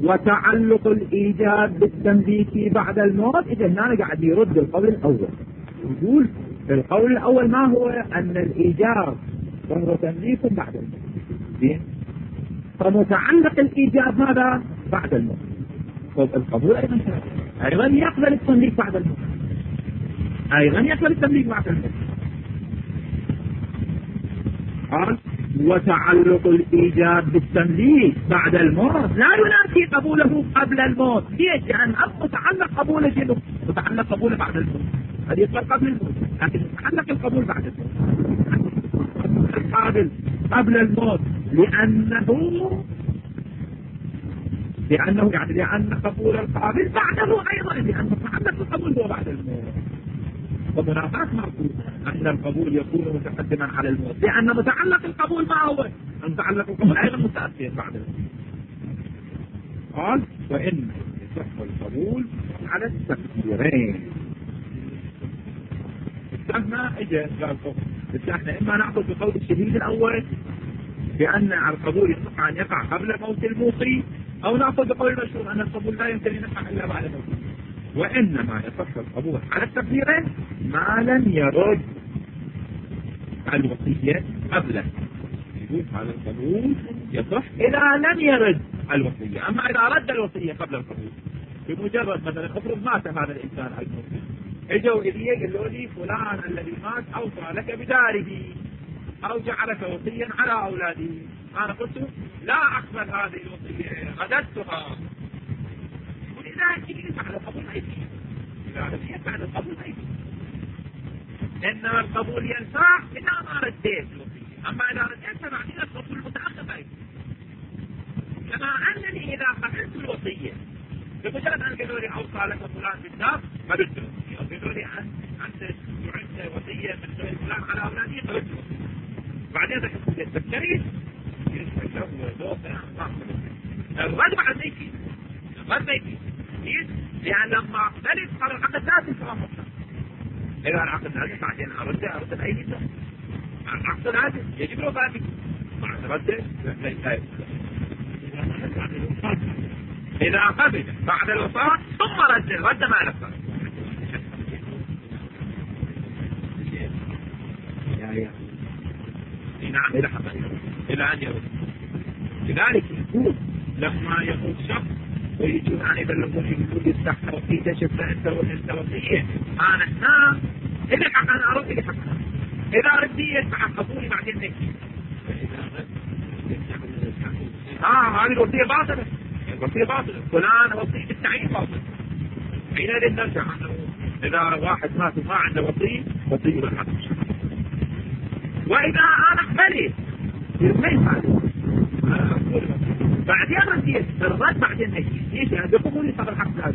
وتعلق الإيجاب بالتمليك بعد الموت. إذا هنا قاعد يرد القول الأول، يقول القول الأول ما هو؟ أن الإيجاب وهو تمليك بعد الموت، فمتعلق الإيجاب ماذا؟ بعد الموت. القبول أيضا يقبل التمليك بعد الموت، أيضا يقبل التمليك بعد الموت. قال وتعلق الإيجاب بالتمليك بعد الموت لا ينافي قبوله قبل الموت. ليش؟ لأن متعلق قبوله شنو؟ متعلق قبوله بعد الموت، هذه يقبل قبل الموت، لكن متعلق القبول بعد الموت. القابل قبل الموت لأنه يعني لأن قبول القابل بعده أيضا، لأن متعلق القبول هو بعد الموت. ومنافاة مرفوض أن القبول يكون متقدما على الموت، لأن متعلق القبول ما هو؟ متعلق القبول أيضا متأثر بعد الموت. قال وإن يصح القبول على التفسيرين. استثنى إجا استثنى إما نأخذ بقول الشهيد الأول بأن القبول يصح أن يقع قبل موت الموصي، أو نأخذ بقول المشهور أن القبول لا يمكن أن يقع إلا بعد موت. وإنما يصح القبول على التفسيرين ما لم يرد الوصية قبله. يقول هذا القبول يصح إذا لم يرد الوصية. أما إذا رد الوصية قبل القبول، بمجرد مثلا افرض مات هذا الإنسان الموصي، اجوا إلي قالوا لي فلان الذي مات أوصى لك بداره أو جعلك وصيا على أولاده، أنا قلت لا أقبل هذه الوصية، رددتها. ولذلك يجلس على القبول ما يجي، إذا يفعل القبول ما يجي. إنما القبول ينفع إذا ما رديت الوصية، أما إذا رديت فبعدين القبول متأخر ما يجي. كما أنني إذا قبلت الوصية بمجرد أن قالوا لي أوصى لك فلان بالدار قبلت الوصية، أو قالوا لي أنت جعلت وصية من غير فلان على أولادي قبلت الوصية. بعدين ذكرت التفكير الرد بعد ما يجي، الرد ما يجي، لأن لما أقبلت صار العقد ذات الكلام مطلق. إذا العقد ذات بعدين أرد أي نساء العقد ذات يجب له ذلك بعد رده لا. إذا قبل بعد الوفاة ثم رد ما نفسه نعم إلى أن يرد. لذلك يقول لما يقول شخص ويجون أن يبلغون يقول يستحق وفيه شفت أنت وصية أنا هنا إذا أنا أرد لي حقا، إذا ردي يدفع قبولي بعدين نكي. هذه الوصية باطلة، الوصية باطلة، فلان وصية التعيين باطلة. حينئذ نرجع إذا واحد مات وما عنده وصية بالحق. وإذا أنا قبلت ما يفعل بعدين رديت الرد بعدين نكي. ليش؟ بقبولي صار الحق لازم.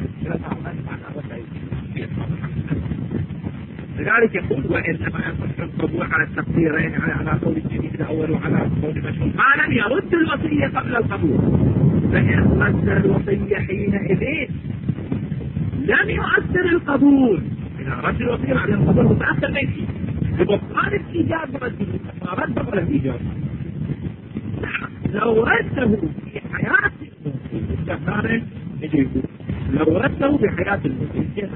لذلك يقول وإنما يصح القبول على التقديرين، على قول الجديد الأول وعلى قول المشهور ما لم يرد الوصية قبل القبول. فإن رد الوصية حينئذ لم يؤثر القبول. إذا رد الوصية بعد القبول متأثر فيه ببطلان الإيجاب رده، ما رد قبل الإيجاب. لو رده في حياة الموت لو رده في حياة الموت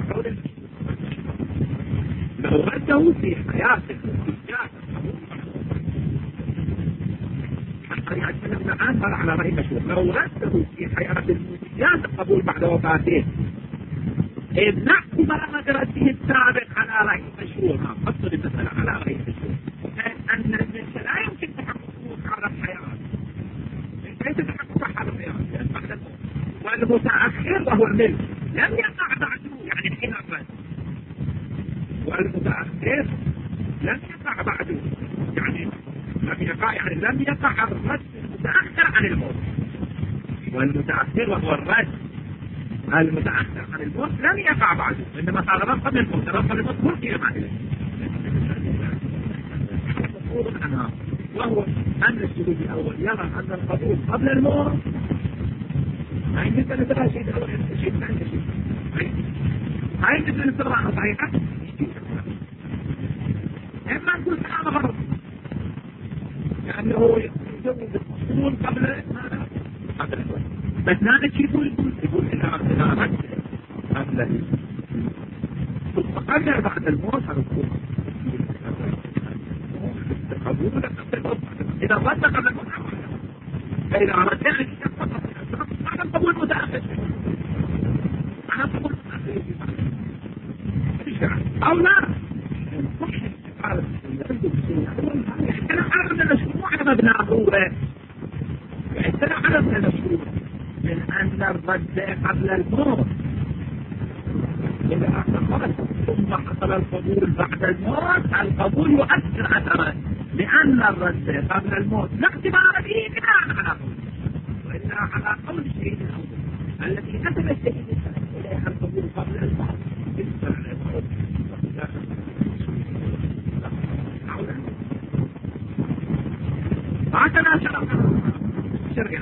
لو رده في حياة الآن صار على رأي مشهور. لو رده في حياة الموت القبول بعد وفاته إذ نحكم على رده السابق على رأي مشهور. فصل المسألة على رأي مشهور أن المسألة لا يمكن تحققه على الحياة، كيف تحقق على الحياة بعد الموت. والمتأخر وهو الملك لم يقع بعده، يعني حين الرد، والمتأخر لم يقع بعده يعني لم يقع الرد المتأخر عن الموت. والمتأخر وهو الرد المتأخر عن الموت لم يقع بعده، إنما صار رد قبل الموت. رد قبل الموت ملكي بعده، وهو أن الشهود الأول يرى أن القبول قبل الموت هاي مثل نتبع شيء الأول شيء ثاني شيء هاي مثل نتبع صحيحة. إما نقول كلام غلط لأنه يجوز القبول قبل الموت. بس لا شيء يقول إذا رد قبل بعد الموت إذا رد قبل الموت فإذا رد بعد القبول متأخر أنا أقول أو لا أنا أعرف أن المشروع مو على مبنى هو أنا أعرف أن المشروع من أن الرد قبل الموت إذا حصل ثم حصل القبول بعد الموت القبول يؤثر أثرا لأن الرد قبل الموت لا اعتبار به بناء على قول وإلا على قول الشيء الأول الذي نسب الشيء إليها القبول قبل الموت هكذا شرع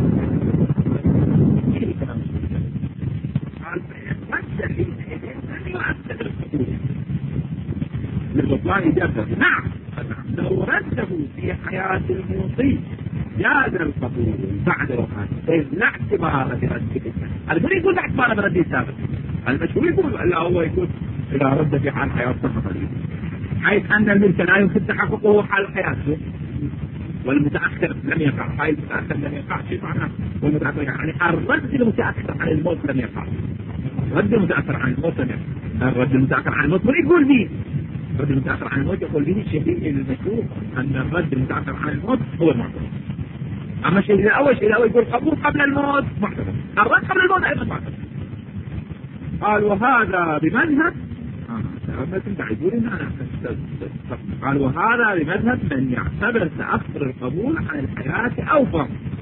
لبطلان إجابته نعم لو رده في حياة الموصي جاز القبول بعد وفاته لا اعتبار برده البر يقول لا اعتبار برده السابق المشهور يقول لا هو يقول إذا رد في حال حياة سقط حيث أن الملك لا يمكن تحققه حال حياته والمتأخر لم يقع هاي المتأخر لم يقع شيء معناه والمتأخر يعني الرد المتأخر عن الموت لم يقع الرد المتأخر عن الموت لم يقع الرد المتأخر عن الموت من يقول به الرد المتأخر عن الموت يقول به الشهيد المشهور أن الرد المتأخر عن الموت هو المعتبر أما الشهيد الأول يقول قبول قبل الموت معتبر الرد قبل الموت أيضا معتبر قال وهذا بمذهب قال وهذا بمذهب من يعتبر تأخر القبول عن الحياة أوفر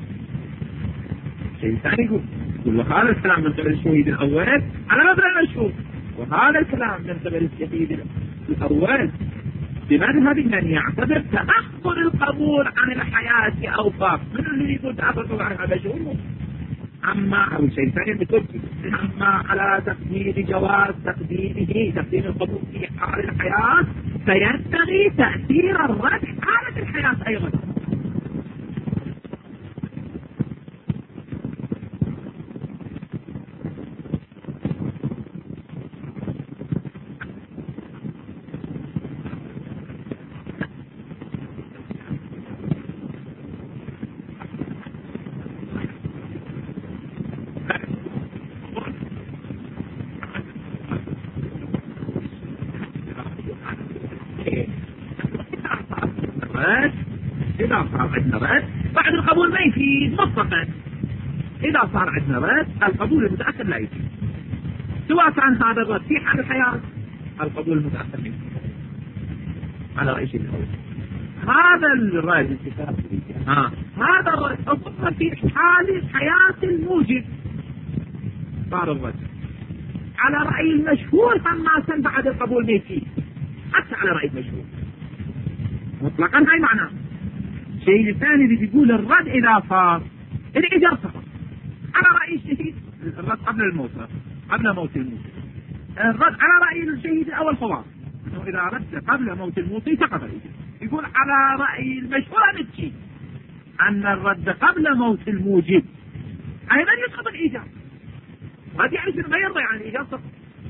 شيء ثاني يقول وهذا الكلام من قبل الشهيد الأول على مبنى المشهور وهذا الكلام من قبل الشهيد الأول بمذهب من يعتبر تأخر القبول عن الحياة أوفر من اللي يقول تأخر القبول عن الحياة المشهور أما أو شيء ثاني بتركي أما على تقدير جواز تقديم القبول في حال الحياة فينبغي تأثير الرد حالة الحياة أيضا إذا صار عندنا رد بعد القبول ما يفيد مطلقا إذا صار عندنا رد القبول المتأخر لا يفيد سواء كان هذا الرد في حال الحياة القبول المتأخر يفيد على رأي شيء الأول هذا الرد هذا الرد أصبح في حال حياة الموجب صار الرد على رأي المشهور فما بعد القبول ما يفيد حتى على رأي المشهور مطلقا هاي معناه الشيء الثاني اللي بيقول الرد إذا صار الإيجاب سقط على رأي الشهيد الرد قبل الموت قبل موت الموت الرد على رأي الشهيد الأول صواب إنه إذا رد قبل موت الموت سقط الإيجاب يقول على رأي المشهور نفسي أن الرد قبل موت الموجب أيضا يسقط الإيجاب قد يعني ما يرضى عن الإيجاب سقط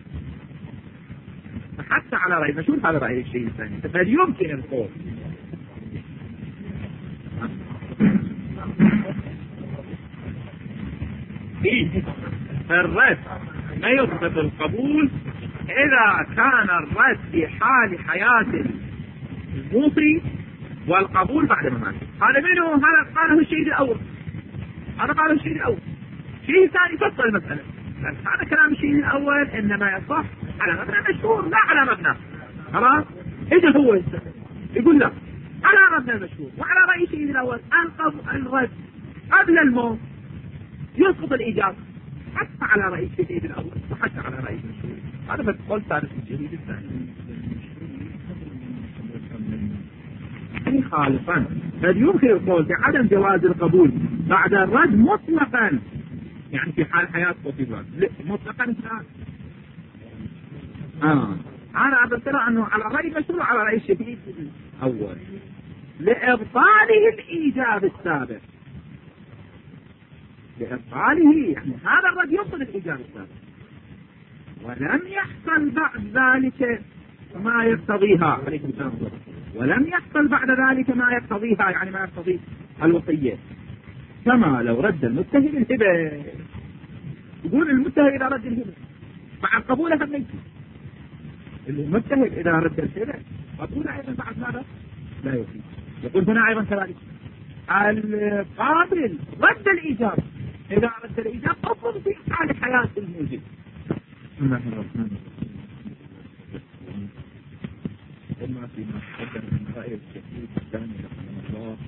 حتى على رأي المشهور على رأي الشيء الثاني بل يمكن القول الرد ما يثبت القبول إذا كان الرد في حال حياة الموصي والقبول بعد مماته هذا منه هذا قاله الشيء الأول شيء ثاني فصل المسألة هذا كلام الشيء الأول إنما يصح على مبنى مشهور لا على مبنى خلاص إذا هو يقول لا على مبنى مشهور وعلى رأي الشيء الأول الرد قبل الموت يسقط الإيجاب حتى على رأي الشهيد الأول وحتى على رأي المشهور هذا بتقول ثالث الشهيد الثاني خالصا بل يمكن القول بعدم جواز القبول بعد الرد مطلقا يعني في حال حياة وفي مطلقا أنا أبترى أنه على رأي المشهور وعلى رأي الشهيد الأول لإبطاله الإيجاب السابق لإبطاله، يعني هذا الرد يبطل الإيجاب السابق. ولم يحصل بعد ذلك ما يقتضيها، عليكم السلام، ولم يحصل بعد ذلك ما يقتضيها، يعني ما يقتضي الوصية، كما لو رد المتهم الهبة. يقول المتهم إذا رد الهبة مع قبولها النية، المتهم إذا رد الهبة قبولها أيضا بعد ماذا؟ لا يفيد. يقول هنا أيضا كذلك القابل رد الإيجاب، إذا رد الإيجاب أصل في حال حياة الموجب. بسم الله الرحمن الرحيم. قلنا فيما تقدم من رأي الشيخ الثاني رحمه الله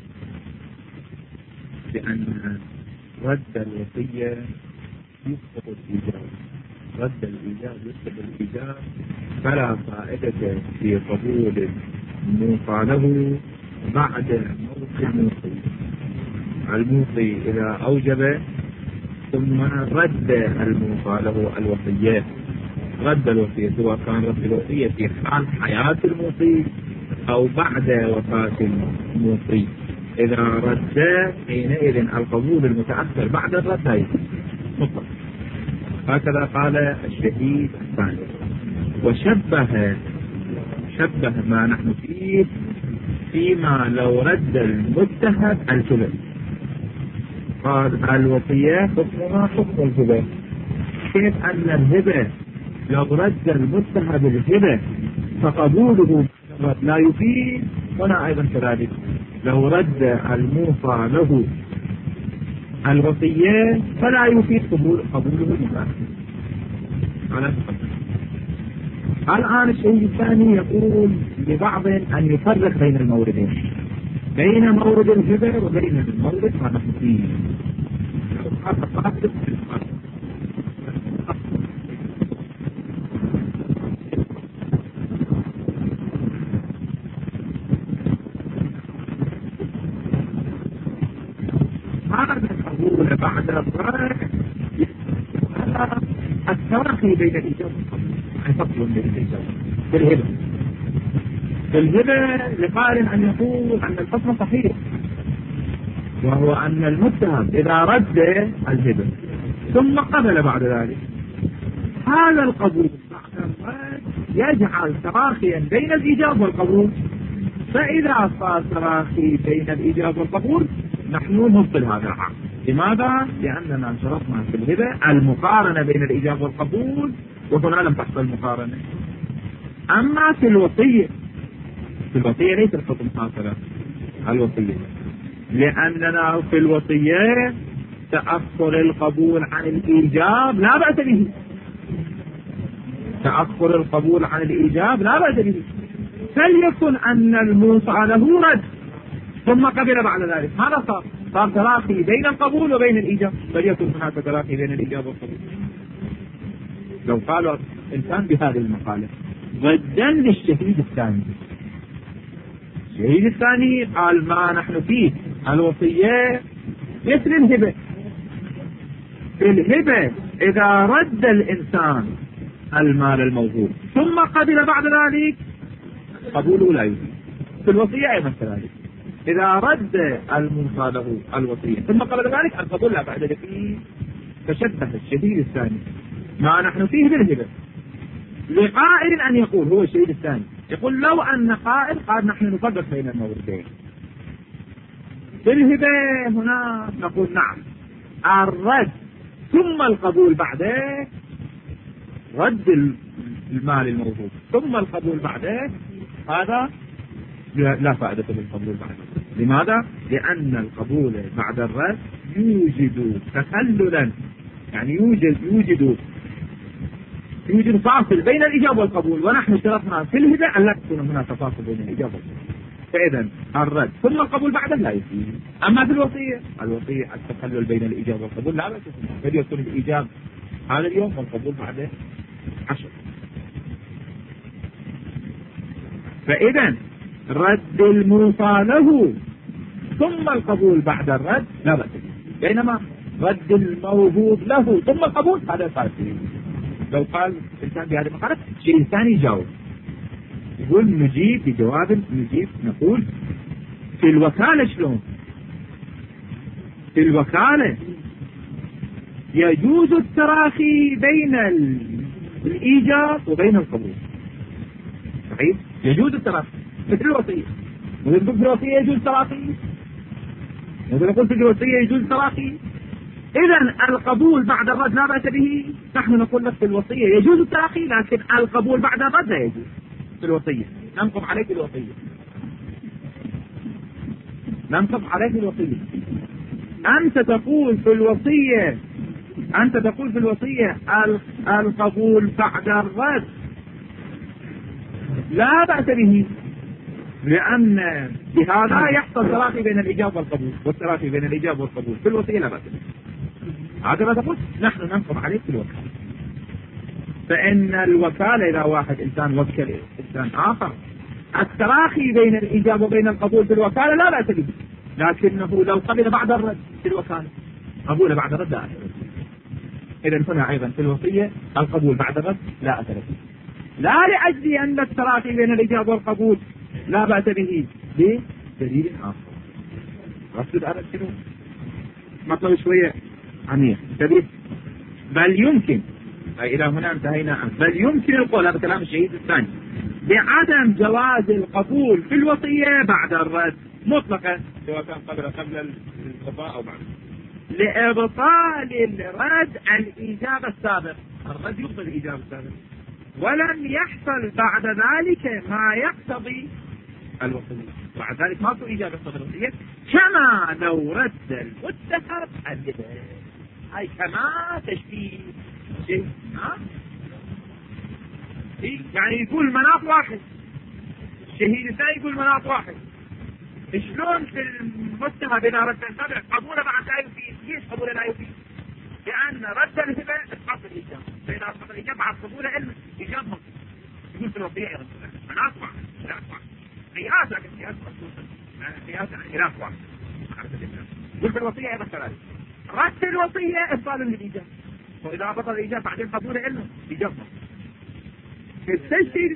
بأن رد الوصية يسقط الإيجاب، رد الإيجاب يسقط الإيجاب، فلا فائدة في قبول الموصى له بعد موت الموصي. الموصي إذا أوجب ثم رد الموصى له الوصية، رد الوصية سواء كان رد الوصية في حال حياة الموصي أو بعد وفاة الموصي، إذا رد حينئذ القبول المتأخر بعد الرد هي مطلق. هكذا قال الشهيد الثاني. وشبه ما نحن فيه فيما لو رد المتهم الهبة، قال الوصية حكمها حكم الهبة، كيف أن الهبة لو رد المتهم الهبة فقبوله لا يفيد، هنا أيضا كذلك لو رد الموصى له الوصية فلا يفيد قبوله المتأخر. الآن الشيء الثاني يقول لبعض أن يفرق بين الموردين، بين مورد الهبة وبين المورد ما نحن فيه. هذا القبول بعد الرد التراخي بين الإجابة فصل بين الإجابة في الهبة لقائل أن يقول أن الحكم صحيح، وهو أن المتهم إذا رد الهبة ثم قبل بعد ذلك، هذا القبول بعد الرد يجعل تراخيا بين الإجابة والقبول، فإذا صار تراخي بين الإجابة والقبول نحن نبطل هذا العقد. لماذا؟ لأننا شرطنا في الهبة المقارنة بين الإجابة والقبول، وهنا لم تحصل مقارنة. أما في الوصية ليس الحكم هكذا. الوصية لأننا في الوصية تأخر القبول عن الإيجاب لا بأس به، تأخر القبول عن الإيجاب لا بأس به، فليكن أن الموصى له رد ثم قبل بعد ذلك، ماذا صار؟ صار تراخي بين القبول وبين الإيجاب، فليكن هناك تراخي بين الإيجاب والقبول. لو قالوا إنسان بهذه المقالة ضدا للشهيد الثاني، الشهيد الثاني قال ما نحن فيه الوصية مثل الهبة. في الهبة إذا رد الإنسان المال الموهوب ثم قبل بعد ذلك قبوله لا يجوز. في الوصية أيضا كذلك، إذا رد الموصى له الوصية ثم قبل ذلك القبول لا بعد فيه. فشبه الشهيد الثاني ما نحن فيه بالهبة. لقائل أن يقول، هو الشهيد الثاني يقول لو أن قائل قال نحن نفرق بين الموردين في الهبة، هنا نقول نعم الرد ثم القبول بعده، رد المال الموهوب ثم القبول بعده، هذا لا فائدة للقبول بعده. لماذا؟ لأن القبول بعد الرد يوجد تخللا، يعني يوجد فاصل بين الإجابة والقبول، ونحن شرطنا في الهبة أن لا تكون هناك فاصل بين الإجابة والقبول، فإذا الرد ثم القبول بعده لا يفيد. أما في الوصية التخلل بين الإجابة والقبول لا بأس به، قد يكون الإجابة هذا اليوم والقبول بعده 10. فإذا رد الموصى له ثم القبول بعد الرد لا بأس به، بينما رد الموهوب له ثم القبول هذا صار فيه. لو قال الإنسان بهذه المقالة شيء ثاني يجاوب، يقول نجيب بجواب، نقول في الوكالة شلون؟ في الوكالة يجوز التراخي بين الإيجاب وبين القبول. صحيح؟ يجوز التراخي مثل الوصية. نقول في الوصية يجوز التراخي، نقول في الوصية يجوز التراخي. إذن القبول بعد الرد لا بأس به. نحن نقول لك في الوصية يجوز التراخي، لكن القبول بعد الرد لا يجوز في الوصية. ننقض عليك الوصية، ننقض عليك الوصية. أنت تقول في الوصية القبول بعد الرد لا بأس به، لأن بهذا يحصل تراخي بين الإجابة والقبول، والتراخي بين الإجابة والقبول في الوصية لا بأس به. هذا ما تقول نحن ننقض عليك في الوكالة. فإن الوكالة إذا واحد إنسان وكل إنسان آخر، التراخي بين الإجابة وبين القبول في الوكالة لا بأس به، لكنه لو قبل بعد الرد في الوكالة قبول بعد الرد لا أثر. إذن هنا أيضا في الوصية القبول بعد الرد لا أثر به، لا لأجل أن التراخي بين الإجابة والقبول لا بأس به بدليل آخر. رصد أرد شنو؟ مطلب شوية عميق كبير. بل يمكن، إلى هنا انتهينا عنه، بل يمكن القول، هذا كلام الشهيد الثاني، بعدم جواز القبول في الوصية بعد الرد مطلقا، سواء كان قبل القضاء أو بعد، لإبطال الرد الإجابة السابق. الرد يبطل الإجابة السابق، ولم يحصل بعد ذلك ما يقتضي الوصية. بعد ذلك ما في إجابة الوصية، كما لو رد المتهم الهبة. هاي كما تشبيه شيء، يعني يقول مناط واحد، الشهيد الثاني يقول مناط واحد. شلون في المتهم إذا رد السابق قبوله بعد لا يفيد؟ ليش قبوله لا يفيد؟ لأن رد الهبة اسقاط الإجابة، فإذا اسقط الإجابة بعد قبوله علم إجابة منطق. يقول في الوصية أيضا مناط واحد، قياس، لكن قياس قياس خلاف واحد. يقول في الوصية أيضا كذلك، رد الوصية إبطال للإجابة، وإذا بطل الإجابة بعدين قبوله علم إجابة منطق. الشيء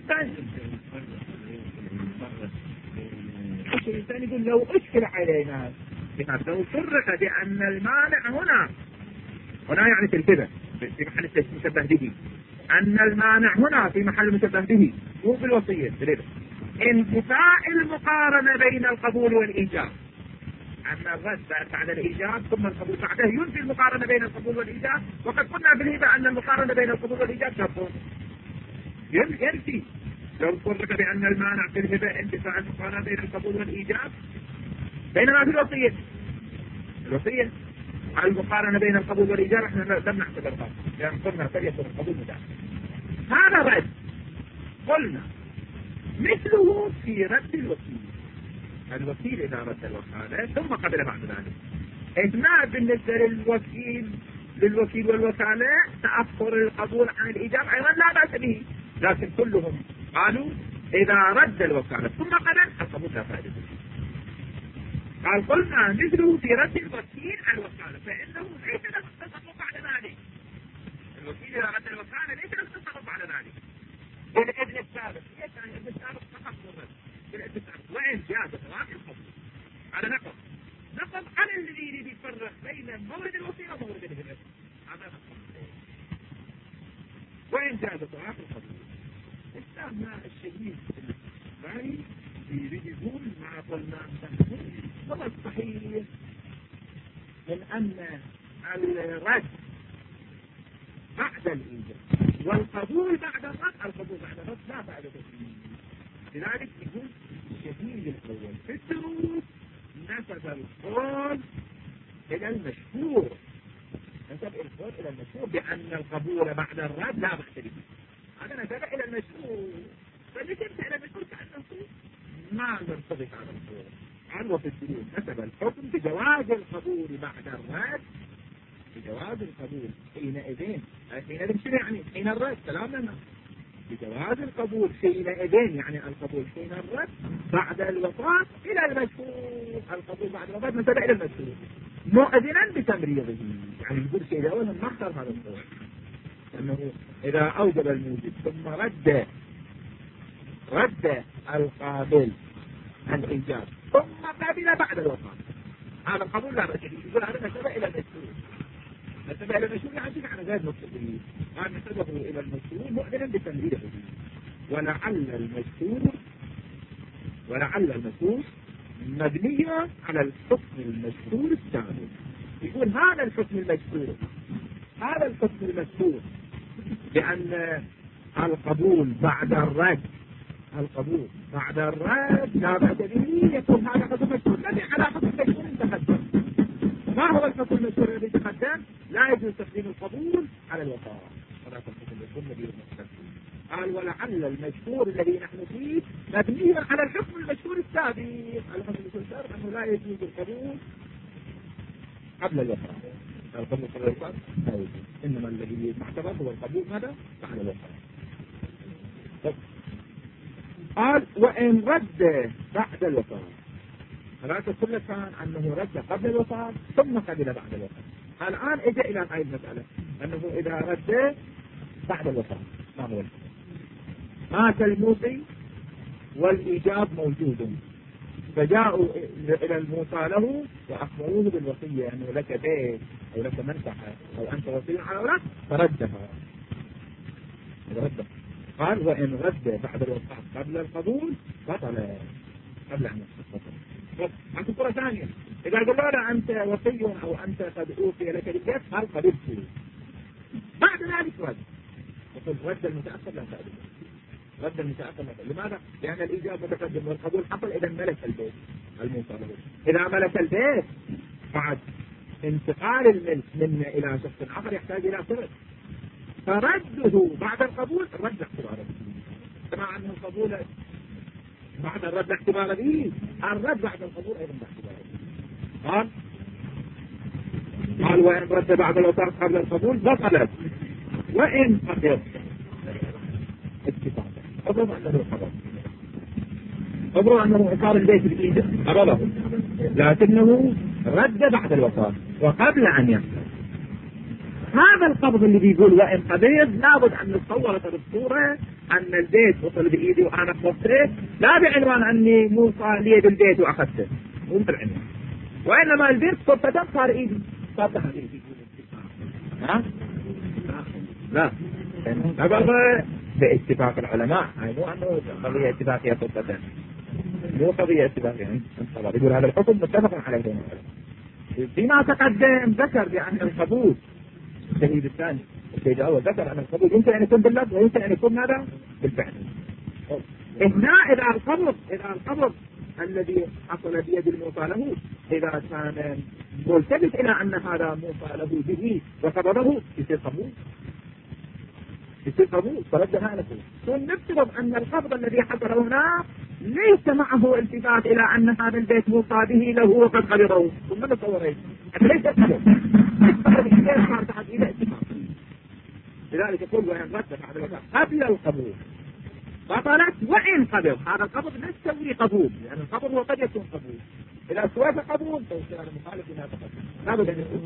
الثاني يقول لو اشكل علينا، لو فرق بأن المانع هنا يعني في الكذا في محل المشبه به، أن المانع هنا في محل المشبه به مو في الوصية، انتفاء المقارنة بين القبول والإيجاب، أن الرد بعد الإيجاب ثم القبول بعده ينفي المقارنة بين القبول والإيجاب. وقد قلنا بالهبة أن المقارنة بين القبول والإيجاب شرط ينفي. لو فرق بأن المانع في الهبة انتفاء المقارنة بين القبول والإيجاب، بينما في الوصية المقارنة بين القبول والإيجاب احنا لم نعتبرها، لأن قلنا فليكن القبول متاح. هذا رد قلنا مثله في رد الوكيل إذا رد الوكالة ثم قبل بعد ذلك. إجماع بالنسبة للوكيل والوكالة تأخر القبول عن الإيجاب أيضا لا بأس به، لكن كلهم قالوا إذا رد الوكالة ثم قبل القبول لا فائدة. قال قلنا مثله في رد الوكيل على الوكالة، فإنه ليس له التصرف بعد ذلك. الوكيل إذا رد الوكالة ليس له التصرف بعد ذلك. بالإذن السابق، الإذن السابق فقط الرد بالإذن السابق، وإن جاز تراخي القبول على نقض على الذي يريد يفرق بين مورد الوصية ومورد الهبة، هذا نقض. وإن جاز تراخي القبول، استعمل الشديد الثاني يريدون مع قلنا هو الصحيح من أن الرد بعد الإيجاب والقبول بعد الرد، القبول بعد الرد لا بعد الإيجاب. لذلك يقول الشديد الأول في الشروط نسب القول إلى المشهور، بأن القبول بعد الرد لا بأس به. هذا نسب إلى المشهور، فلكنت إلى المشهور كأنه ما نرتضي على القول. عنه في الدليل نسب الحكم بجواز القبول بعد الرد، بجواز القبول حينئذ شنو يعني؟ حين الرد كلامنا بجواز القبول حينئذ، يعني القبول حين الرد بعد الوفاة إلى المشهور. القبول بعد الوفاة نسب إلى المشهور مؤذنا بتمريضه، يعني يقول شيء أولا ما اختار هذا القول، أنه إذا أوجب الموجب ثم رد القابل الإيجاب ثم قابل بعد الوفاة، هذا القبول لا بأس به. يقول هذا نسب إلى المشهور، التبع إلى المشهور يعني على غير مستقيم، قال نسبه إلى المشهور مؤذنا بتمريره، ولعل المشهور مبني على الحكم المشهور الثاني. يقول هذا الحكم المشهور بأن القبول بعد الرد لا بأس به، يكون هذا حكم مشهور الذي على حكم مشهور تقدم. ما هو الحكم المشهور الذي تقدم؟ لا يجوز تقديم القبول على الوفاء، ولا تقديم الحكم الذي قال ولعل المشهور الذي نحن فيه مبني على الحكم المشهور السابق. الحكم المشهور السابق أنه لا يجوز القبول قبل الوفاة. القبول قبل الوفاة لا يجوز، إنما الذي معتبر هو القبول ماذا؟ بعد الوفاة. قال وإن رد بعد الوفاة، هذا كل كان أنه رد قبل الوفاة ثم قبل بعد الوفاة. الآن إجا إلى هذه المسألة أنه إذا رد بعد الوفاة ما هو الحكم؟ مات الموصي والإيجاب موجود، فجاءوا إلى الموصى له وأخبروه بالوصية أنه لك بيت أو لك منفعة أو أنت وصي على أولاد، فردها. قال وإن رد بعد الوفاة قبل القبول بطل قبل أن يحصل. عن صورة ثانية، إذا قلنا أنت وصي أو أنت قد أوصي لك البيت هل قبلت، بعد ذلك رد المتأخر لا تقبل. رد المتأخر لماذا؟ لأن الإيجاب متقدم والقبول حصل إذا ملك البيت الموصى له. إذا ملك البيت بعد انتقال الملك منه إلى شخص آخر يحتاج إلى فرد، فرده بعد القبول رد اعتباره، كما أن القبول بعد الرد اعتباره به، الرد بعد القبول أيضا باعتباره. قال وإن رد بعد الوفاة قبل القبول بطلت، وإن قبل اتفاقا أبرو أنه إقار البيت بإيده أبره، لكنه رد بعد الوفاة وقبل أن يحصل. هذا القبض اللي بيقول وإن قبض لابد أن نتصور بالصورة أن البيت وصل بإيدي وأنا قبضته، لا بعنوان أني موصى لي بالبيت وأخذته، مو بالعنوان، وإنما البيت صرفة صار إيدي، صار تحديدي. لا قبض باتفاق العلماء، هاي مو أنه قضية اتفاقية صرفة، مو قضية اتفاقية. يقول هذا الحكم متفق عليه بين العلماء. فيما تقدم ذكر بأن القبول الشهيد الثاني الشهيد الأول ذكر أن القبول يمكن أن يكون باللفظ ويمكن أن يكون ماذا؟ بالفعل. هنا إذا القبض الذي حصل بيد الموصى له إذا كان ملتبس إلى أن هذا موصى له به وقبضه يصير قبول فردها على كل. ونفترض أن القبض الذي حصل هنا ليس معه التفات إلى أن هذا البيت موصى به له وقد قبضه، ثم نتصور هيك ليس قبض لذلك يقول وإن رد بعد الوفاة قبل القبول بطلت وإن قبض. هذا القبض لا يسوي قبول، لأن القبض هو قد يكون قبول، إذا سوى قبول فيصير هذا مخالف لما تقدم، لابد أن يكون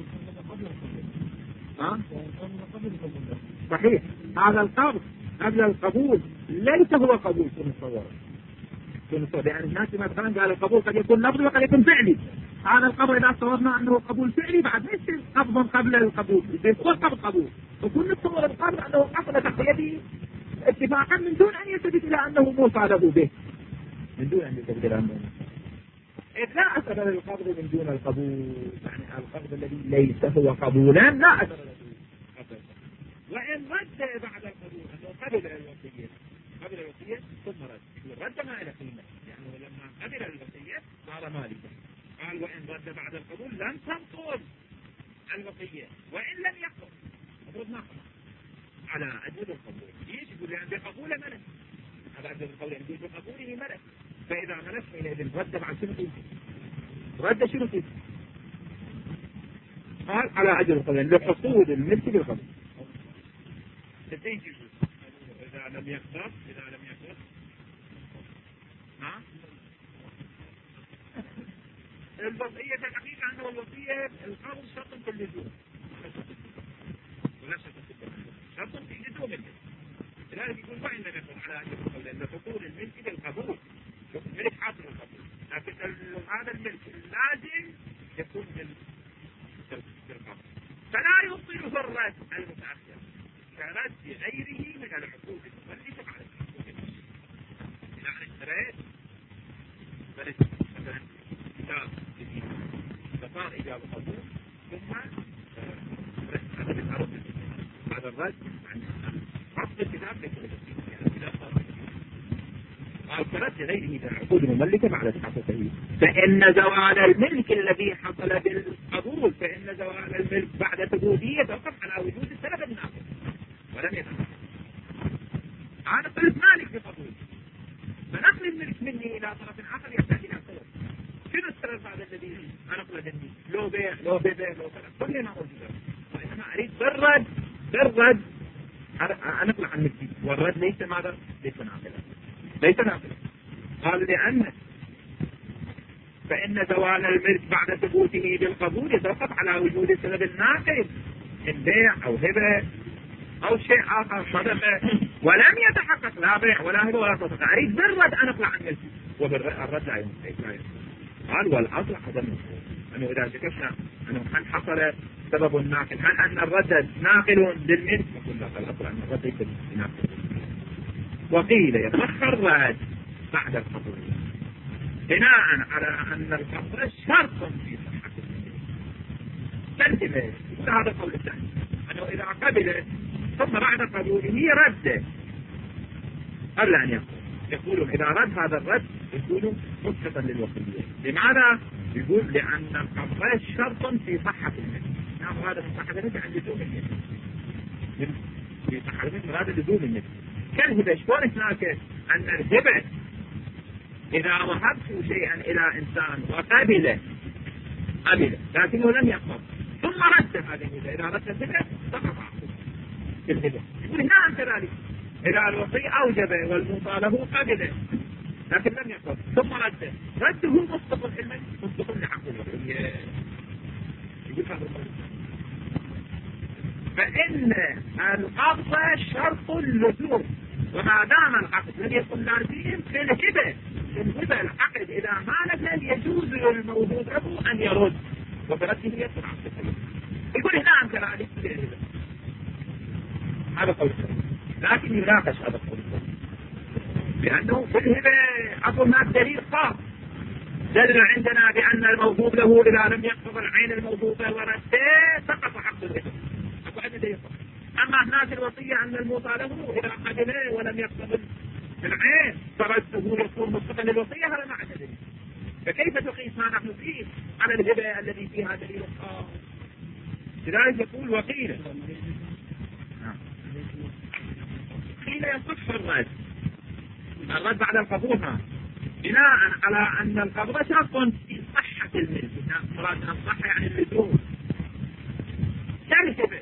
صحيح. هذا القبض قبل القبول ليس هو قبول في المصور، لأن الناس مثلا قال القبول قد يكون لفظي وقد يكون فعلي. هذا القبض إذا صورنا أنه قبول فعلي بعد ليس قبض قبل القبول، يكون قبول وكل نتصور القبض أنه حصل تحت يده اتفاقا من دون أن يثبت إلى أنه موصى له به، من دون أن يثبت إلى أنه إذ لا أثر للقبض من دون القبول، يعني القبض الذي ليس هو قبولا لا أثر له. وإن رد بعد القبول أنه قبل الوصية ثم رد ما إلى قيمة، يعني لما قبل الوصية صار مالكا. قال وإن رد بعد القبول لن تنقض الوصية، وإن لم يقض مفروض ما قضى على أجل القبول. يقول يعني بقبول ملك، هذا أجل القبول يعني بقبوله ملك، فإذا ملك حينئذ رد بعد شنو فيه؟ رد شنو فيه؟ قال على أجل القبول لحصول الملك بالقبول. إذا لم يقدر نعم الوصية الحقيقة أنه الوصية القبض شرط في اللزوم ولا شرط في اللزوم منه. لذلك يقول وإن لم يكن على أجل القبول لأن حصول الملك بالقبول، الملك حاصل القبول، لكن هذا الملك لازم يكون بالقبول. فلا يبطله الرد المتأخر كرد غيره من العقود المؤلفة على الحقوق. يعني اشتريت مثلا كتاب جديد فصار إجابة قبول ثم هذا الرد عن عقد الكتاب قال كرد غيره من العقود المملكة على الحقوق. فإن زوال الملك الذي حصل بالقبول فإن زوال الملك بعد ثبوتية يتوقف على وجود السبب الناقض ولم يتوقف. أنا قلت مالك بقبول فنقل الملك مني إلى طرف آخر يحتاج إلى سبب. شنو السبب بعد الذي أنقل مني؟ لو بيع لو بيع لو كذا كلنا موجودة. وإنما أريد بالرد أنقل عن ملكي والرد ليس ماذا؟ ليس ناقلا. قال لأن فإن زوال الملك بعد ثبوته بالقبول يتوقف على وجود السبب الناقض من بيع أو هبة أو شيء آخر صدقة ولم يتحقق لا بيع ولا هبة ولا صدقة. أريد بالرد أن أطلع عن ملكي والرد لا يمكن. قال والأصل عدم أنه إذا شككنا أنه هل حصل سبب ناقل هل أن الرد ناقل للملك نقول لا الأصل أن الرد ليس ناقل. وقيل يتأخر الرد بعد القبول بناء على أن القبض شرط في صحة الملك. هذا القول الثاني أنه إذا قبل ثم بعد قبوله رد قبل أن يقولون إذا رد هذا الرد يكون مسقطا للوصية. لماذا؟ يقول لأن القبض شرط في صحة الملك. نعم هذا من صحة الملك عند لزوم الملك في صحة الملك هذا لزوم الملك. كالهبة شلون هناك أن الهبة إذا وهبت شيئا إلى إنسان وقبله لكنه لم يقبض ثم رد هذه الهبة إذا رد الهبة سقط الهبة. يقول هنا كذلك إذا الوصي أوجب والموصى له قبله لكن لم يقبض ثم رده مسقط الملك مسقط لحق الوصية. يقول هذا فإن القبض شرط اللزوم وما دام العقد لم يكن لازم في الهبة العقد إذا ما نزل يجوز للموجود له أن يرد وبرده يدفع يقول هنا عن كذلك في الهبة. هذا قول لكن يناقش هذا القول لأنه في الهبة أقول هناك دليل خاص دل عندنا بأن الموجود له إذا لم يقبض العين الموجودة ورده سقط حق الهبة. أما هناك الوصية أن الموصى له إذا قبله ولم يقبض العين فرده يكون مسقطا للوصية. هذا ما عدد. فكيف تقيس ما نحن فيه على الهبة الذي فيها دليل خاص؟ لذلك يقول وقيل يصح الرد بعد القبول بناء على أن القبض شرط في صحة الملك. مراد أن الصحة يعني اللزوم كالهبة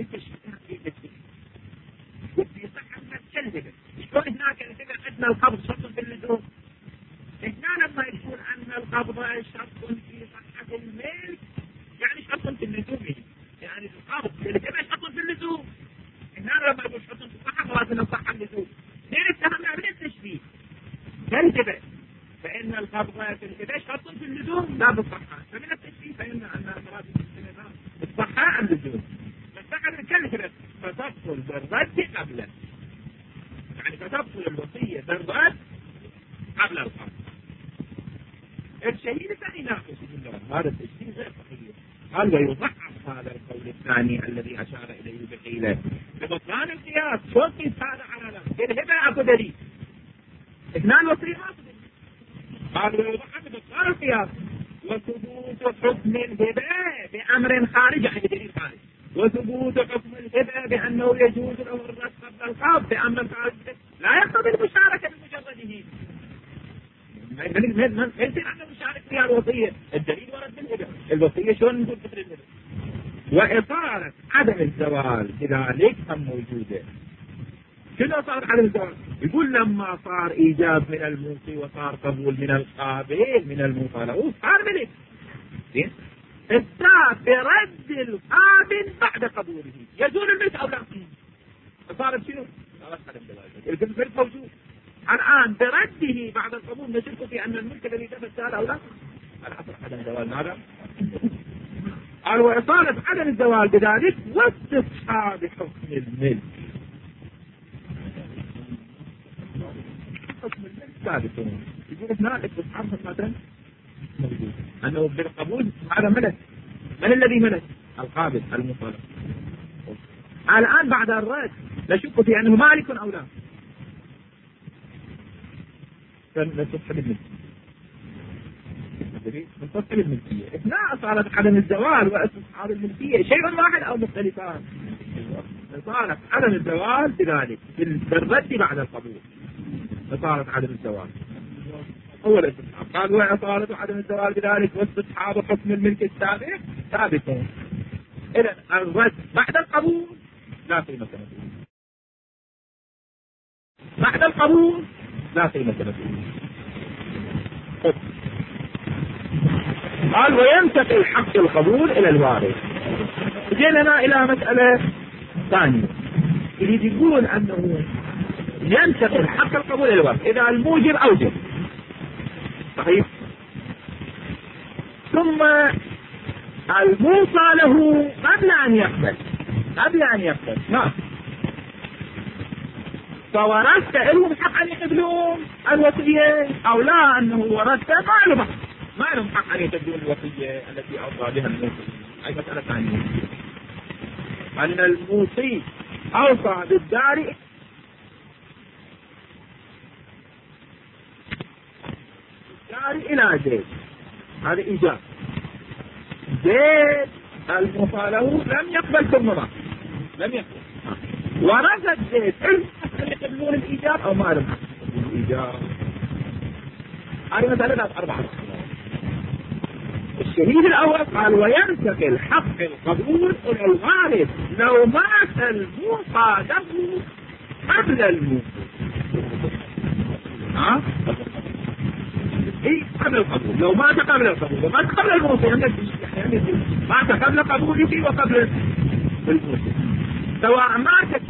وفي صحة كالهبة. شلون هناك الهبة عندنا القبض شرط في اللزوم هنا لما يقول أن القبض شرط في صحة الملك يعني شرط في اللزوم يعني القبض الهبة شرط في اللزوم. هنا لما يقول شرط في الصحة مراد أن الصحة اللزوم لين اتهمنا بالتشبيه كالهبة فإن القبض في الهبة شرط في اللزوم لا بالصحة فمن التشبيه فإن المراد الصحة اللزوم فالصحة كالهبة فتبطل بالرد قبله يعني فتبطل الوصية بالرد قبل القبض. الشهيد الثاني ناقص هذا التشبيه غير صحيح. قال ويضعف هذا القول الثاني الذي أشار إليه بقيله ببطلان القياس. شو قيس هذا على الهبة أكو دليل اثنان وصية ما أكو دليل. قال ويضعف ببطلان القياس وثبوت حكم الهبة بأمر خارج عن دليل خارج وثبوت حكم الهبة بأنه يجوز له الرد قبل القبض بأمر خارج لا يقتضي المشاركة بمجرده. من يصير عنده مشارك فيها الوصية الدليل ورد بالهبة الوصية شلون نقول كثر الهبة وإطارة عدم الزوال كذلك هم موجودة. شنو صار عدم الزوال؟ يقول لما صار إيجاب من الموصي وصار قبول من القابل من الموصى له صار ملك زين الساعة برد القابل بعد قبوله يزول الملك أو لا صارت شنو؟ صارت عدم زوال الفلك موجود الآن برده بعد القبول نشك في أن الملك الذي تم السالة أو لا الأصل عدم زوال. ماذا؟ قال وإطالة عدم الزوال بذلك واستصحاب حكم الملك. حكم الملك ثابت. يقول هناك استصحاب مثلا أنه بالقبول هذا ملك. من الذي ملك؟ القابض المطالب. الآن بعد الرد نشك في أنه مالك أو لا. فنستصحب الملكية. نستصحب الملكية. إثناء صارت عدم الزوال واستصحاب الملكية شيء واحد أو مختلفان؟ صارت عدم الزوال بذلك بالرد بعد القبول. صارت عدم الزوال هو الاستصحاب. قال وإطالة عدم الزوال بذلك واستصحاب حكم الملك السابق ثابتون. إذا الرد بعد القبول لا قيمة له. بعد القبول لا قيمة له. قال وينتقل حق القبول إلى الوارث. جينا إلى مسألة ثانية اللي يقول أنه ينتقل حق القبول إلى الوارث إذا الموجب أوجب. صحيح. ثم الموصى له قبل أن يقبل نعم. فورثت لهم حق أن يقبلون الوصية أو لا؟ أنه ورثت ما لهم حق أن يقبلون الوصية التي أوصى بها الموصي. أي مسألة ثانية. أن الموصي أوصى بالدار إلى زيد. هذا إيجاب. زيد الموصى له لم يقبل ثم مات. لم يقبل. ورثت زيد أن يقبلون الإيجاب أو ما لهم الإيجاب. هذه مسألة 4. الشهيد الأول قال وينتقل حق القبول إلى الوارث لو مات الموصى له قبل الموت. قبل القبول. لو مات قبل القبول ومات قبل الموت يعني مات قبل قبوله وقبل الموت سواء مات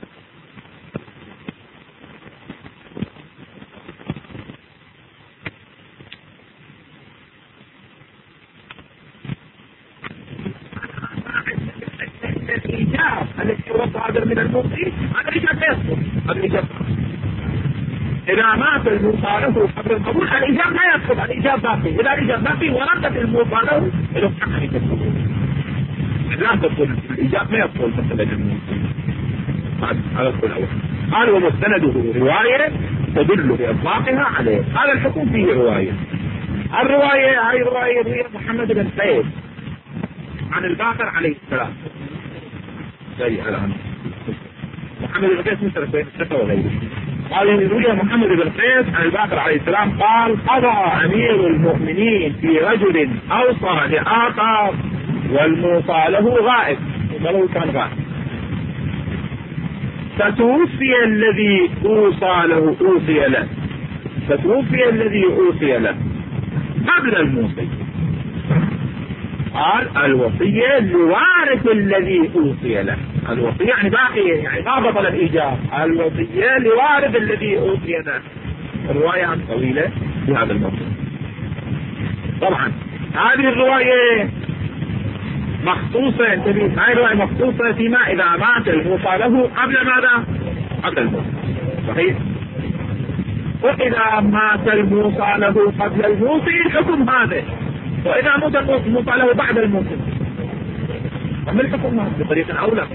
الإيجاب التي يوضع هذا من الموصي. هذا الإيجاب لا يصدر. هذا الإيجاب إذا مات الموصى له قبل القبول الإيجاب لا يدخل. الإيجاب باقي. إذا الإيجاب باقي وردت الموصى له له حق أن يدخل. لا تدخل الإيجاب ما يدخل مثلا الموصي. هذا القول الأول. قال ومستنده رواية تدل بإطلاقها عليه. هذا الحكم فيه رواية. الرواية هاي رواية محمد بن سعيد عن الباقر عليه السلام. محمد بن قيس مثل بين الشفا وغيره. قال يروي محمد بن قيس عن الباقر عليه السلام قال قضى أمير المؤمنين في رجل أوصى لآخر والموصى له غائب. ولو كان غائب فتوفي الذي أوصي له قبل الموصي. قال الوصية لوارث الذي أوصي له. الوصية يعني باقية يعني ما بطل الإيجاب. الوصية لوارث الذي أوصي له. الرواية طويلة في هذا الموضوع. طبعا هذه الرواية مخصوصة. هذه الرواية مخصوصة فيما إذا مات الموصى له قبل ماذا؟ قبل الموت. صحيح. وإذا مات الموصى له قبل الموت الحكم هذا. وإذا مات الموصى له بعد الموت ما الحكم هذا؟ بطريقة أولى.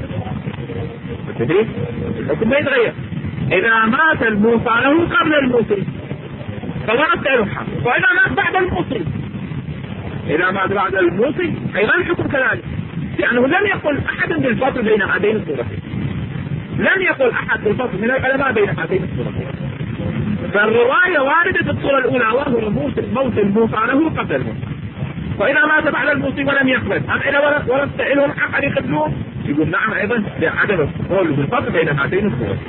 الحكم ما يتغير. إذا مات الموصى له قبل الموت فورثت له حق. وإذا مات بعد الموت إذا مات بعد الموت أيضا الحكم كذلك. لأنه لم يقل أحد بالفصل بين هذين الصورتين. لم يقل أحد بالفصل من العلماء بين هذين الصورتين. فالرواية واردة في الصورة الأولى وهو موت الموصى له قبل الموت. وإذا مات بعد الموت ولم يقبل أم إذا ورثت لهم حق أن يقبلون يقول نعم أيضا لعدم القول بالفصل بين هذين الصورتين.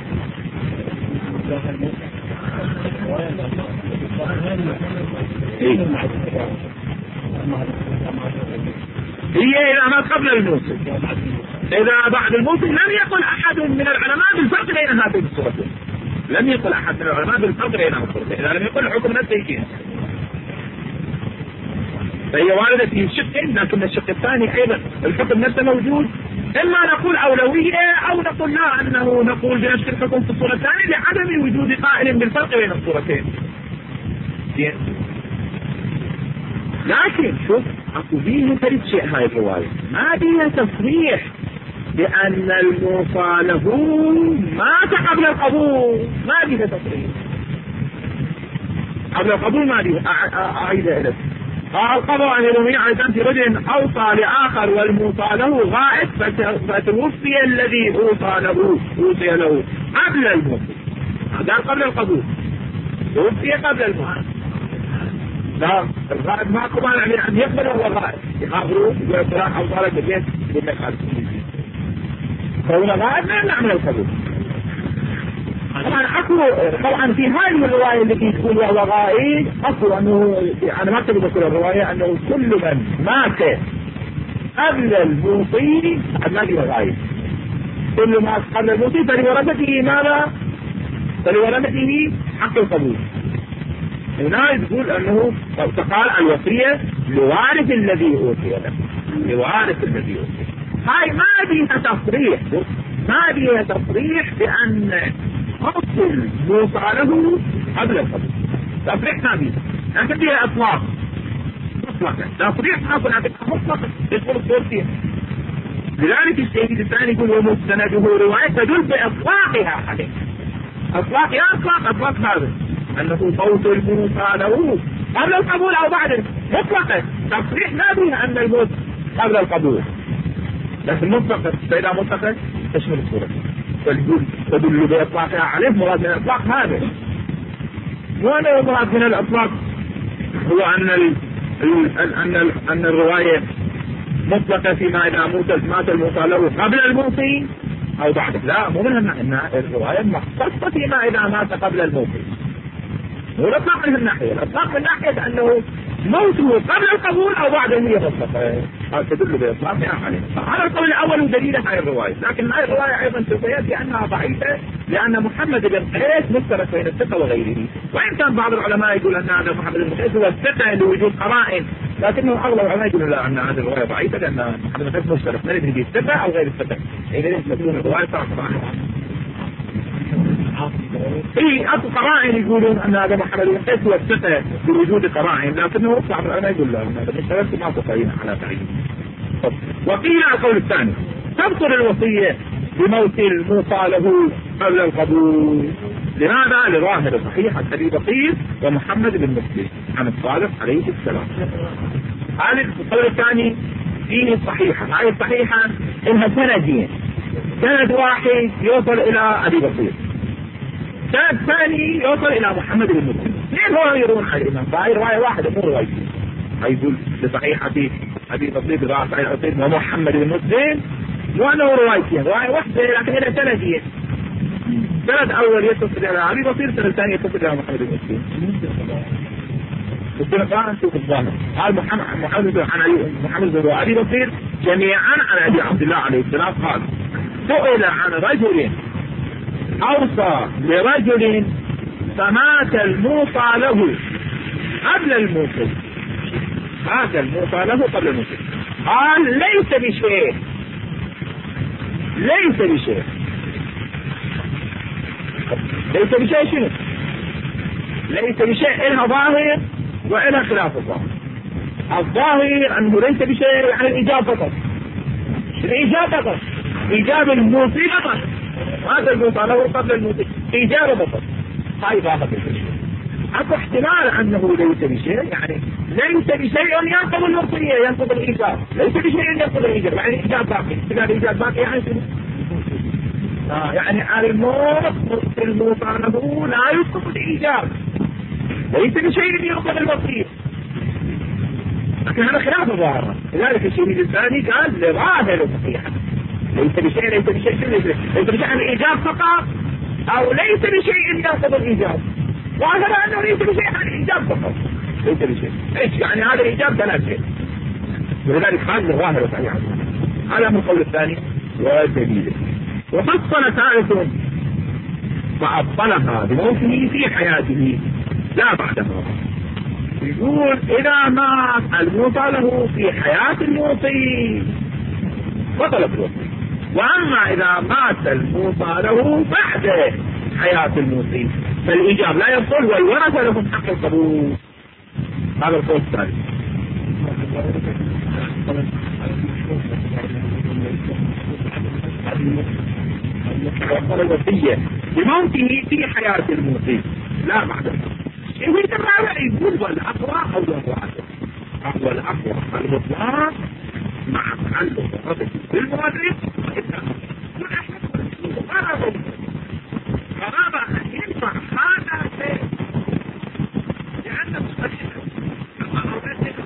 هي إذا مات قبل الموت. إذا بعد الموت لم يقل أحد من العلماء بالفرق بين هذين الصورتين. لم يقل أحد من العلماء بالفرق بين الصورتين. إذا لم يقل الحكم نفسه. فهي واردة في شقين، لكن الشق الثاني أيضا الحكم نفسه موجود. إما نقول أولوية أو نقول لا، أنه نقول بنفس الحكم في الصورة الثانية لعدم وجود قائل بالفرق بين الصورتين. لكن شوف أكو بيه فريد شيء هاي الرواية ما بيها تصريح بأن الموصى له مات قبل القبول، ما بيها تصريح قبل القبول، ما بيها. أعيدها إليك. قال قضى عن الأمية على ذنب رجل أوصى لآخر والموصى له غائب فتوفي الذي أوصى له قبل الموت. هذا قبل القبول، توفي قبل الموت. لا الغائب ما كمان يعني أن يقبل هو غائب يخافروه يقول فلان أوصى لك بالبيت بدون يخالف. فهو غائب ما يمنع من القبول. طبعا في هذه الرواية التي تقول وهو غائب أصل أنه أنا ما أكتب بكل الرواية أنه كل من مات قبل الموصي ما بيه غائب. كل ما قبل الموصي فلورثته ماذا؟ فلورثته حق القبول. هنا يقول أنه تقال الوصية لوارث الذي أوصي له، لوارث الذي أوصي. هاي ما بيها تصريح، ما بيها تصريح بأن أصل موصى له قبل القبول. تصريح ما بيها، لكن بيها إطلاق مطلقا. تصريح ما كنا بيها مطلقا يدخل الصورتين. لذلك الشهيد الثاني يقول ومستنده رواية تدل بإطلاقها عليه. إطلاق يا إطلاق هذا أنه صوت الموصى له قبل القبول أو بعد مطلقا. تصريح ما بيها أن الموت قبل القبول، لكن مطلقا فإذا مطلقا تشمل الصورة تدل بإطلاقها عليه. مراد من الإطلاق هذا، وأنا مراد من الإطلاق هو أن الرواية مطلقة فيما إذا مات الموصى له قبل الموصي أو بعده. لا، مو من أن الرواية مختصة فيما إذا مات قبل الموصي. هو الإطلاق من الناحية، الإطلاق من ناحية أنه موته قبل القبول أو بعد هي مطلقة. هذا تدل بإطلاقها عليه. هذا القول الأول دليل على الرواية، لكن هذه الرواية أيضا سيأتي أنها ضعيفة لأن محمد بن قيس مشترك بين الثقة وغيره. وإن كان بعض العلماء يقول أن هذا محمد بن قيس هو الثقة لوجود قرائن، لكنه أغلب العلماء يقولون لا، أن هذه الرواية ضعيفة لأن محمد بن قيس مشترك، ما ندري به الثقة أو غير الثقة. إذا يقولون الرواية صراحة اكو قرائن يقولون ان هذا محمد بن قيس هو الثقة بوجود قرائن، لكنه بعض العلماء يقول لا، اشتغلت ما تقيم على تعيين. وقيل القول الثاني تبطل الوصية بموت الموصى له قبل القبول. لماذا؟ لظاهر صحيح أبي بصير ومحمد بن مسلم عن الصادق عليه السلام. هذا القول الثاني فيه الصحيحة. هذه الصحيحة انها سندين، سند واحد يوصل الى ابي بصير، سند ثاني يوصل الى محمد بن مسلم. ليه هو يرون على الامام؟ فهي روايه واحده مو روايتين. يقول لصحيحه ابي بصير بروايه صحيح الحسين ومحمد بن مسلم، وانه روايتين، روايه واحده لكن هي سندين. سند اول يتصل الى ابي بصير، سند ثاني يتصل الى محمد بن مسلم. السنة نشوف الظاهر. قال محمد بن ابي بصير جميعا عن ابي عبد الله عليه السلام قال سئل عن رجل اوصى لرجل فمات الموصى له قبل الموصي، مات الموصى له قبل الموصي، قال ليس بشيء، ليس بشيء. ليس بشيء شنو؟ ليس بشيء إلها ظاهر وإلها خلاف الظاهر. الظاهر أنه ليس بشيء يعني الإيجاب فقط، الإيجاب فقط، إيجاب الموصي فقط، هذا الموصى له قبل الموصي إيجاب فقط. هاي ظاهر الشيء. أكو احتمال أنه ليس بشيء يعني ليس بشيء ينقض الوصية، ينقض الإيجاب، ليس بشيء ينقض الإيجاب يعني الإيجاب باقي. إذا الإيجاب باقي يعني شنو؟ يعني على الموت الموصى له لا يسقط الإيجاب، ليس بشيء ينقض الوصية، لكن هذا خلاف الظاهر. لذلك الشهيد الثاني قال لظاهر صحيحة ليس بشيء، ليس بشيء، ليس بشيء عن الإيجاب فقط أو ليس بشيء ينقض الإيجاب. وهذا أنه ليس بشيء عن الإيجاب فقط، ليس بشيء. إيش يعني هذا الإيجاب ثلاث شيء. ولذلك قال لظاهر صحيحة. هذا من القول الثاني والدليل. وفصل ثالث فأبطلها بموته في حياته لا بعدها. يقول إذا مات الموصى له في حياة الموصي بطلت الوصية، وأما إذا مات الموصى له بعد حياة الموصي فالإيجاب لا يبطل والورثة لهم حق القبول. هذا القول الثالث. الوصية بموته في حياة الموصي لا بعد الموت. يقول والأقوى أو الأقوى البطلان مع تعلق الرجل بالمورث قرابة أن ينفع هذا الشيء لأنه مستشفى أما أولئك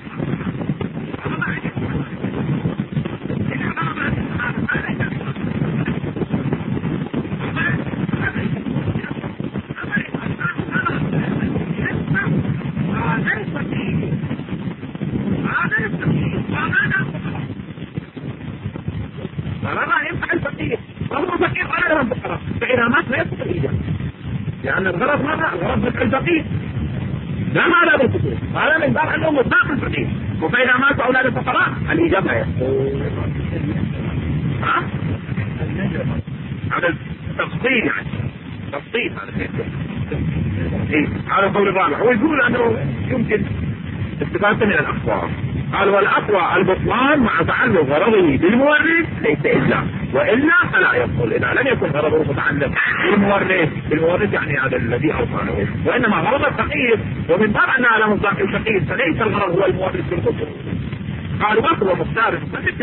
فإذا مات لا يستطيع الإجابة لأن الغرض ماذا؟ الغرض نفع الفقير لا ماذا بالفقير، هذا من باب أنه مطلق الفقير. وفإذا مات أولاد الفقراء الإجابة يستطيع. هذا التفصيل يعني تفصيل هذا القول الرابع. ويقول أنه يمكن استفادة من الأخبار. قال والأقوى البطلان مع تعلق غرضه بالمورث ليس إلا وإلا فلا يبطل إذا لم يكن غرضه متعلق بالمورث يعني هذا الذي أوصى، وإنما غرض الفقير ومن باب أن على مصداق الفقير فليس الغرض هو المورث بالخصوص. قال وهو مختار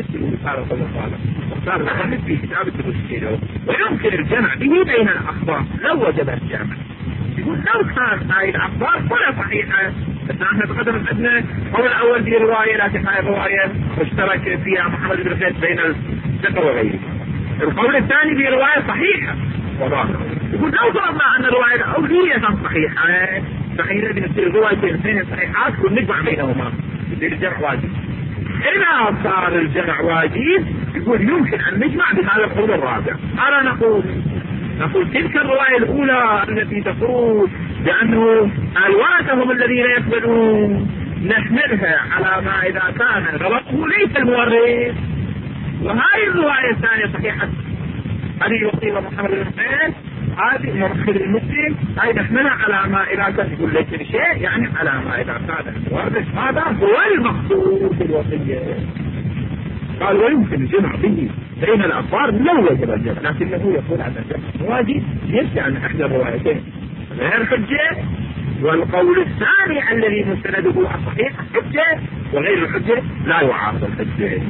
مختار في كتاب التفسير ويمكن الجمع به بين الأخبار لو وجب الجمع. يقول لو كان هاي الأخبار كلها صحيحة بس احنا تقدم عندنا هو الأول في رواية لكن هاي الرواية اشترك فيها محمد بن زيد بين الثقة وغيره. القول الثاني في رواية صحيحة وضاحة. يقول لو فرضنا أن الرواية الأولية صحيحة بنفس الرواية الاثنين صحيحات كن نجمع بينهما للجمع واجب. إذا صار الجمع واجب يقول يمكن أن نجمع بهذا القول الرابع. أنا نقول تلك الرواية الأولى التي تقول بأنه الورثة هم الذين يقبلون نحملها على ما إذا كان غلطه ليس المورث، وهذه الرواية الثانية صحيحة هذه وصية محمد بن حسين هذه مرخص المسلم هاي نحملها على ما إذا كان يقول ليس بشيء يعني على ما إذا كان المورث هذا هو المقصود بالوصية. قال ويمكن الجمع به بين الأخبار لو وجب الجمع لكنه يقول أن الجمع واجب يرجع عن إحدى الروايتين غير حجة، والقول الثاني الذي مستنده الصحيح حجة وغير الحجة لا يعارض الحجة.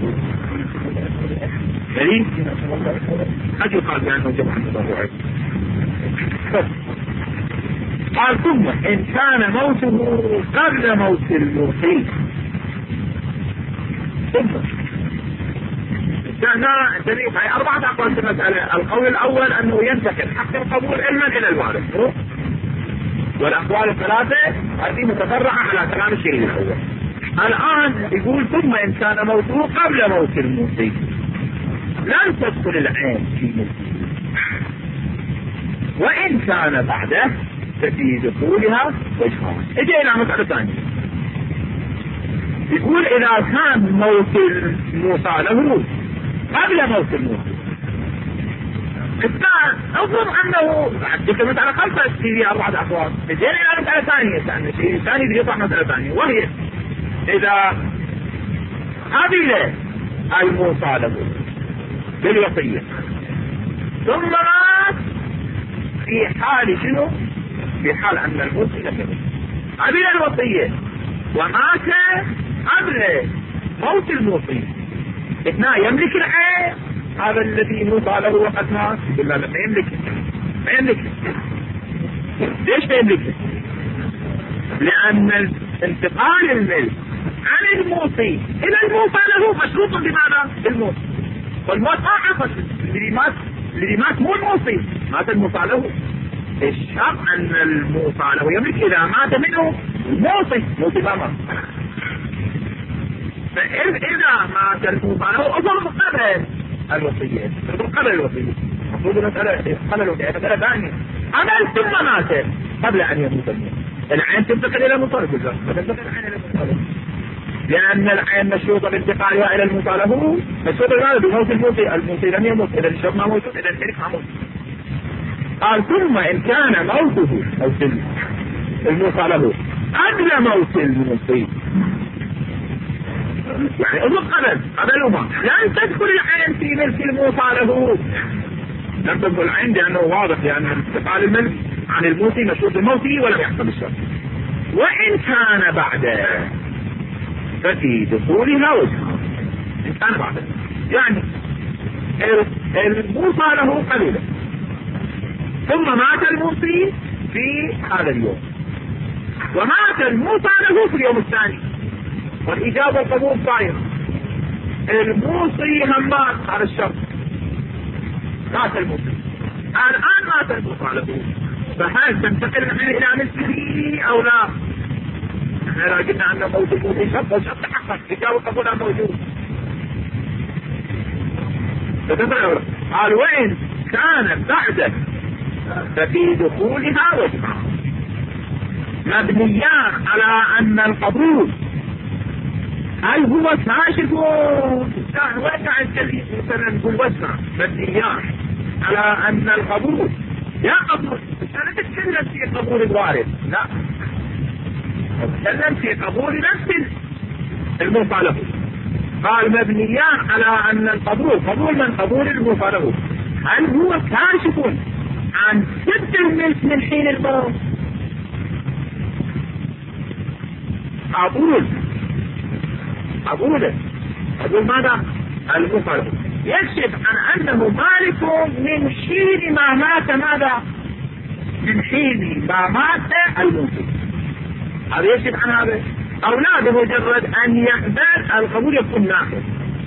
دليل قد يقال بأنه جمع تطوعي. قال ثم إن كان موته قبل موت الموصي هنا دليل هاي 4 أقوال في المسألة. القول الأول أنه ينتقل حق القبول علما إلى الوارث، والأقوال الثلاثة هذه متفرعة على كلام الشيء الأول. الآن يقول ثم إن كان موته قبل موت الموصي لن تدخل العين في موته، وإن كان بعده ففي دخولها وجهان. اجي إلى مسألة ثانية. يقول إذا كان موت الموصى له قبل موت الموصي الثاني أظن أنه عندك مسألة خلفة في 4 أقوال. اجي إلى مسألة ثانية الشيء الثاني بيطلع مسألة ثانية، وهي إذا قبل الموصى له بالوصية ثم مات في حال شنو؟ في حال أن الموصي لم يمت قبل الوصية ومات قبل موت الموصي اثناء يملك العين هذا الذي موصى له وقد مات يقول لا ما يملك. ليش ما يملك؟ لأن انتقال الملك عن الموصي إلى الموصى له مشروط بماذا؟ بالموت، والموت ما حصل. اللي مات مو الموصي، مات الموصى له. الشرط أن الموصى له يملك إذا مات منه الموصي ما مات. فإذا مات الموصى له أظن قبل الوصية المفروض مسألة ثانية عمل ثم مات قبل أن يموت الموت. العين تنتقل إلى الموصى له، فتنتقل العين إلى الموصى له، لأن العين مشروطة بانتقالها إلى الموصى له، مشروطة بموت الموصي لم يموت، إذا الشرط ما موجود، إذا الشريك ما موجود. قال ثم إن كان موته موت الموصى له قبل موت الموصي، يعني قبلهما لن تدخل العين في ملك الموصى له، لم تدخل العين لأنه واضح، لأن انتقال الملك عن الموصي مشروط الموصي ولم يحصل الشرط. وإن كان بعد ففي دخولها وجهها، إن كان بعد يعني الموصى له قبله ثم مات الموصي في هذا اليوم، ومات الموصى له في اليوم الثاني، والإجابة القبول صحيحة. الموصي هم مات على الشرط، مات الموصي، الآن مات الموصى له، فهل تنتقل العين إلى مثله أو لا؟ احنا قلنا أن موت الموصي شرط والشرط تحقق، إجابة القبول موجود. قال وإن كان بعد ففي دخولها وجهها، مبنيان على أن القبول هل هو كاشف وقع الكلمة مثلا نقول وجهها، مبنيان على أن القبول يا قبول، أنا تتكلم في قبول الوارث، لا تتكلم في قبول نفس الموصى له. قال مبنيان على أن القبول قبول من قبول الموصى له هل هو كاشف عن سد الملك من حين الموت. قبول ماذا؟ الموصى له يكشف عن أنه مالك من حين ما مات ماذا؟ من حين ما مات الموصي، هذا يكشف عن هذا. أو لا بمجرد أن يقبل القبول يكون ناقص.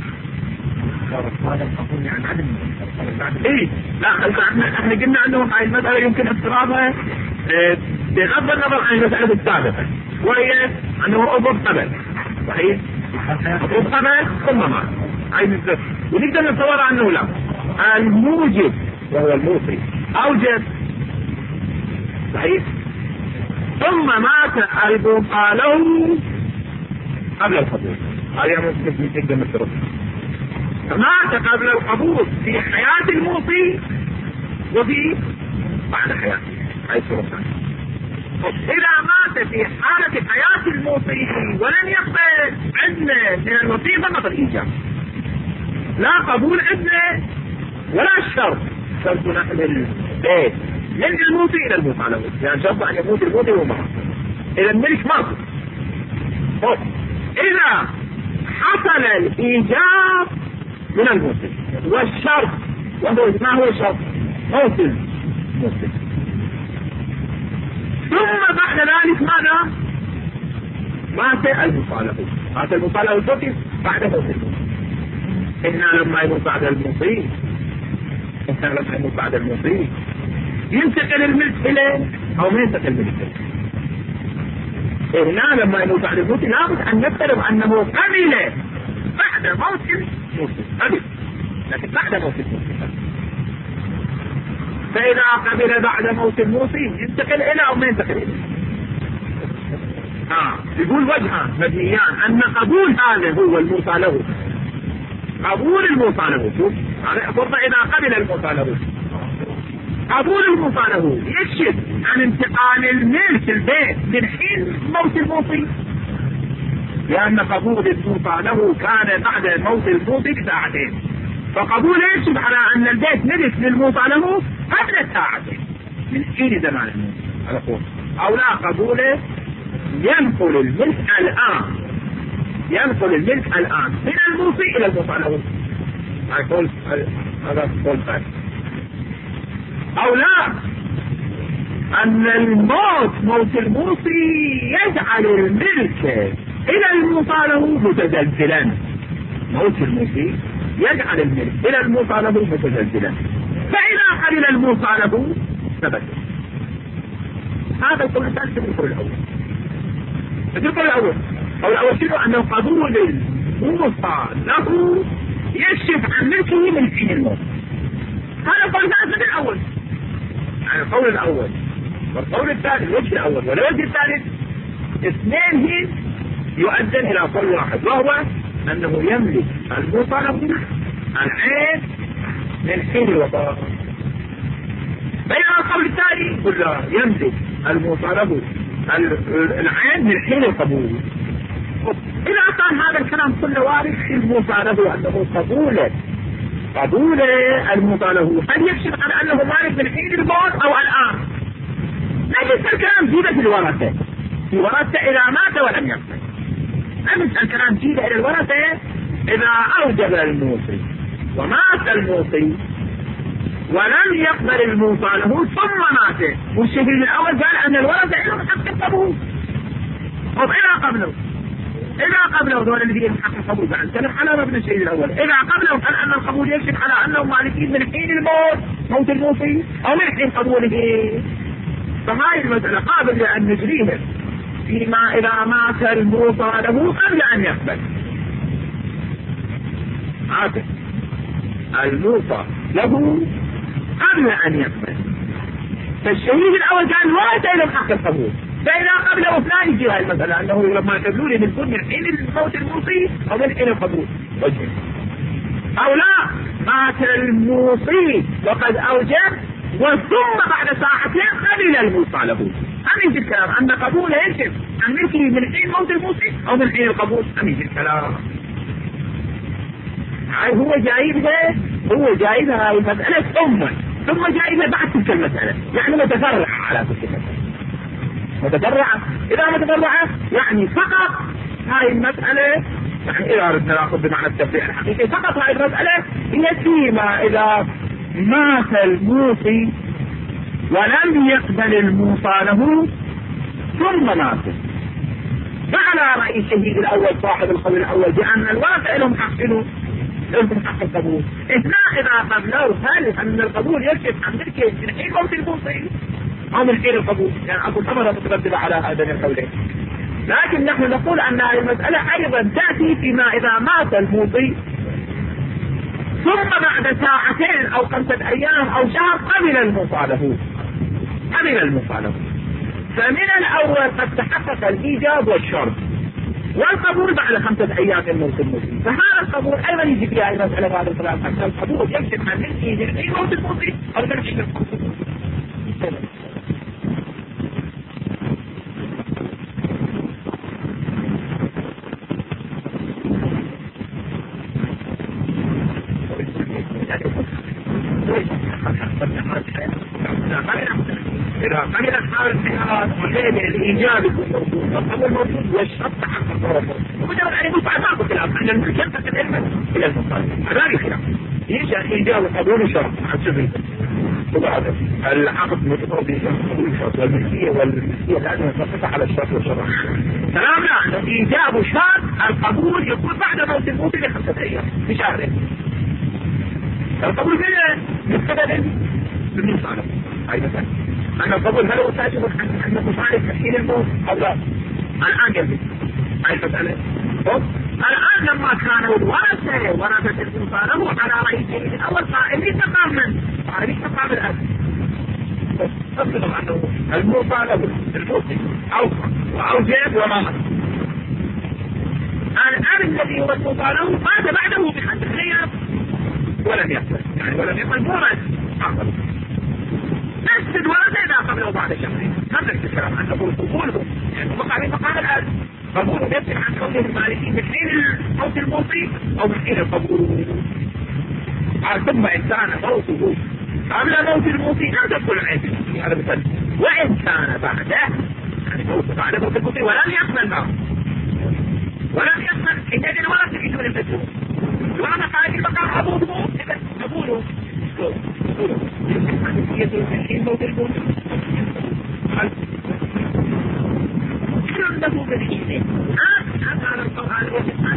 هذا القبول يعني عدم إيه؟ لا احنا قلنا أنه هاي المسألة يمكن اضطرابها بغض النظر عن المسألة السابقة، وهي أنه أضرب قبل صحيح؟ أضرب قبل ثم مات، هاي مثل ونقدر نتصور أنه لا، الموجب وهو الموصي أوجب صحيح، ثم مات الموصى له قبل القبول، هذا ممكن تقدر نفترض مات قبل القبول في حياة الموصي وفي بعد حياته، هاي الصورة. إذا مات في حالة حياة الموصي ولم يقبل عندنا من الوصية نظر إيجاب، لا قبول عندنا ولا الشرط، شرط نقل البيت من الموصي إلى الموصى له، يعني شرط أن يموت الموصي وما إلى الملك مات. إذا حصل الإيجاب من الموصي والشرط، وهو ما هو الشرط؟ موت الموصي، ثم بعد ذلك ماذا؟ مات الموصى له، مات الموصى له الفقه بعد موت الموصي. إنا لما يموت بعد الموصي، إنا لما يموت بعد الموصي ينتقل الملك إليه أو ما ينتقل الملك إليه. هنا لما يموت بعد الموت لابد أن نفترض أنه قبل بعد موت الموصي قبل، لكن بعد موت الموصي. فإذا قبل بعد موت الموصي ينتقل إلى أو ما ينتقل إليه. يقول وجهان مبنيان أن قبول هذا هو الموصى له، قبول الموصى له. شوف هذا فرض إذا قبل الموصى له، قبول الموصى له يكشف عن انتقال الملك البيت من حين موت الموصي، لأن قبول الموصى له كان بعد موت الموصي بساعتين، فقبول يكشف على أن البيت ملك للموصى له قبل ساعتين من حين زمان الموت على قول. أو لا قبوله ينقل الملك الآن، ينقل الملك الآن من الموصي إلى الموصى له، هذا قول ثاني. أو لا أن الموت موت الموصي يجعل الملك إلى الموصى له متزلزلا، موت الموصي يجعل الملك إلى الموصى له متزلزلا، فإذا قبل الموصى له ثبت. هذا القول الثاني في القول الأول. القول الأول أو الأول شنو؟ أن قبول الموصى له يكشف عن ملكه من حين الموت. هذا القول الثاني في الأول، يعني القول الأول والقول الثالث الوجه الأول والوجه الثالث اثنين هي يؤذن إلى قول واحد، وهو أنه يملك المطالب العين من حين الوفاة. بينما القول الثاني كله يملك المطالب العين من حين القبول. إذا كان هذا الكلام كله وارد في المطالب أنه قبول المطالب، هل يكشف عن أنه وارد من حين الموت أو الآن؟ ليس الكلام جيدة في الورثة إذا مات ولم يقبل. أمس الكلام جيدة إلى الورثة إذا أوجب الموصي ومات الموصي ولم يقبل الموصى له ثم مات، والشهيد الأول قال أن الورثة لهم حق القبول. طب إذا قبله دول الذين حق القبول بعد كلام على ابن الشهيد الأول، إذا قبله قال أن القبول يكشف على أنهم مالكين من حين موت الموصي أو من حين قبوله. فهذه المسألة قابل لأن نجريها فيما إذا مات الموصى له قبل أن يقبل. عاطف الموصى له قبل أن يقبل، فالشهيد الأول كان الورثة لهم حق القبول، فإذا قبله فلا يجي هذه المسألة أنه لما تقولون من من حين الموت الموصي أو من حين القبول وجه. أو لا، مات الموصي وقد أوجب وثم بعد ساعتين قبل الموصى له، أم يجي الكلام أن قبوله يجب أن ملكه من حين موت الموصي أو من حين القبول؟ أم يجي الكلام هو جايبها هذه المسألة ثم جايبها بعد تلك المسألة، يعني متفرع على تلك المسألة. إذا متفرعة يعني فقط هاي المسألة، يعني إذا أردنا نأخذ بمعنى التفريع الحقيقي فقط هاي المسألة هي فيما إذا مات الموصي ولم يقبل الموصى له ثم مات. فعلى رأي الشهيد الأول صاحب القول الأول بأن الورثة لهم حق القبول. إذا قبلوا هل أن القبول يكشف عن ملكه من حين موت الموصي أو من حين القبول؟ يعني أقول أمر مترتبة على هذين القولين. لكن نحن نقول أن هذه المسألة أيضا تأتي فيما إذا مات الموصي ثم بعد ساعتين أو 5 أيام أو شهر قبل المصالحة. فمن الأول قد تحقق الإيجاب والشرط والقبول بعد 5 أيام من موت الموصي، فهذا القبول أيضا يجي فيها المسألة بعد الكلام عن القبول يكشف عن ملكه من موت الموصي أو من حين القبول. إذا قبل حال الحياة وغير الإيجاب الموجود والشرط حق الضرر ومجرد أن يبص على بعض الخلاف أن الملك ينتقل إلى المصالح هذا الخلاف يجي الإيجاب وقبول شرط عن سبيل وبعد العقد متطابق قبول الشرط والملكية لازم تنطبق على الشرط والشرط. كلام لا، الإيجاب شرط القبول يكون بعد موت الموت ل5 أيام بشهرين. القبول فيه مستقبل بالمصالح هاي مثلا أنا القبول هل هو ساجد أن مصالح تحكيل الموت أو لا؟ الآن قلبي هاي المسألة. الآن لما كانوا ورثة المصالح على رئيس الأول قائمين تقام الأرض أصدق أنه المصالح الموصي أوجب ومات. الآن الذي هو المصالح مات بعده ب5 أيام ولم يقبل، يعني ولم يقبل مورد أقبل نفس الورثة إذا قبله بعد شهرين. هذا الكلام عن قبوله يعني مقام الأرض قبوله يبدأ عن كونه المالكين من حين موت الموصي أو من حين القبول. ثم إن كان موته قبل موت الموصي لا تدخل العين هذا مثال، وإن كان بعده يعني موت بعد موت الموصي ولم يقبل معه حينئذ الورثة يجون المسؤول وأنا قال المقام قبوله إذا قبوله يدخل موت الموصي له بالحين هذا على القرآن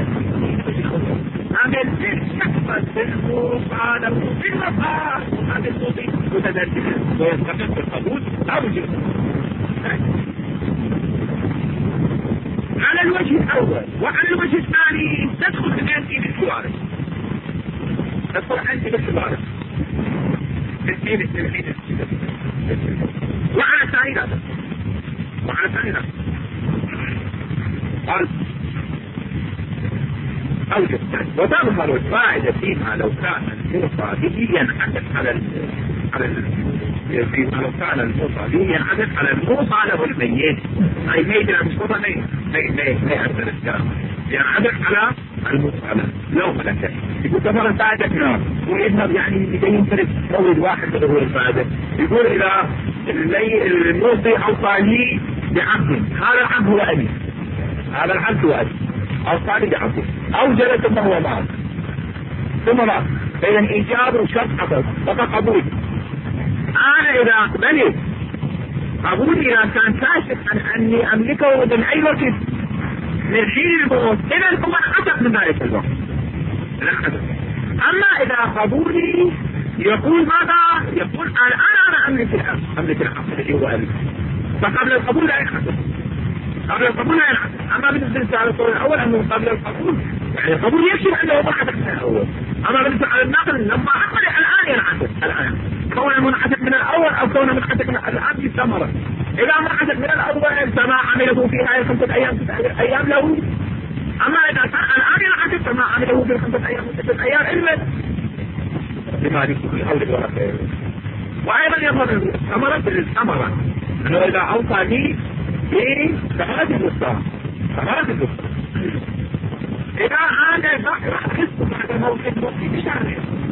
عمل يحفظ بالموصى له بالوفاء هذا الموصي متدرج ويستقر في القبول لا وجود. على الوجه الأول. وعلى الوجه الثاني تدخل أنت بالكوارث وعلى الثاني لا أو جثة. وتظهر الفائدة فيما لو كان الموصى به ينعكس فيما لو كان الموصى به ينعكس على الموصى له الميت. أي ميت مش موصى ما يأثر الكلام، ينعكس على الموصى لو ملكه. يقول تظهر الفائدة هنا ويذهب يعني لكي ينفرد مولد واحد بظهور الفائدة. يقول إذا الموصي أوصى لي بعبد، هذا العبد هو أبي، هذا العبد هو أبي، أوصى لي بعبد أو جلس وهو مات ثم مات، فإذا إيجاب وشرط حصل فقط قبول. أنا إذا أقبلت قبول إذا كان كاشف عن أني أملكه من أي وقت من حين الموت، إذا هو انعتق من ذلك الوقت. أما إذا قبولي يقول ماذا؟ يقول أنا أملك العبد الذي هو أبي، فقبل القبول لا ينعتق، قبل القبول لا ينعتق. أما بالنسبة على القول الأول أنه قبل القبول يعني القبول يكشف أنه منعتق من الأول. أما بالنسبة على النقل لما أقبل الآن ينعتق، الآن كونه منعتق من الأول أو كونه منعتق من الآن في ثمرة. إذا منعتق من الأول فما عمله في هذه 5 أيام له، أما إذا كان الآن ينعتق فما عمله في 5 أيام 6 أيام إلا لما يكون في أول الورقة. وأيضا يظهر ثمرة أنه إذا أوصى لي بثمرة الوسطى، إذا أنا راح أحس بعد موت الموت بشهر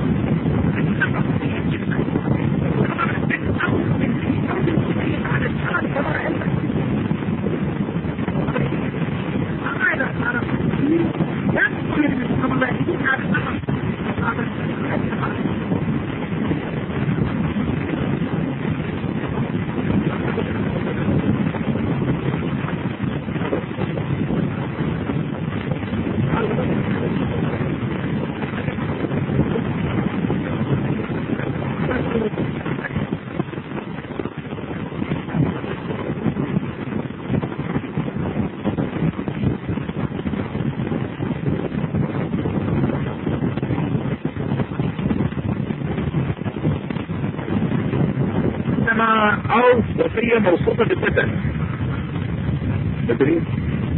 أو وصية موصوفة بالبدن تدريب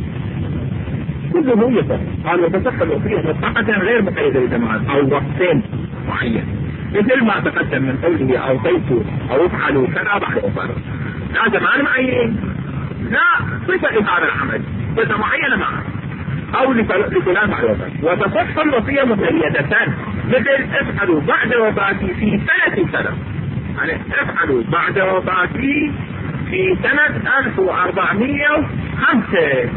كله يصح. قال وتصح الوصية مطلقة غير مقيدة بجماعات أو وقتين معين، مثل ما تقدم من قوله أوصيت أو افعلوا كذا بعد وفاته. لا زمان معين، لا صفة لهذا العمل، صفة معينة معه أو لفلان بعد وفاته. وتصح الوصية مقيدة مثل افعلوا بعد وفاتي في سنة يعني افعلوا بعد وفاتي في سنة 1405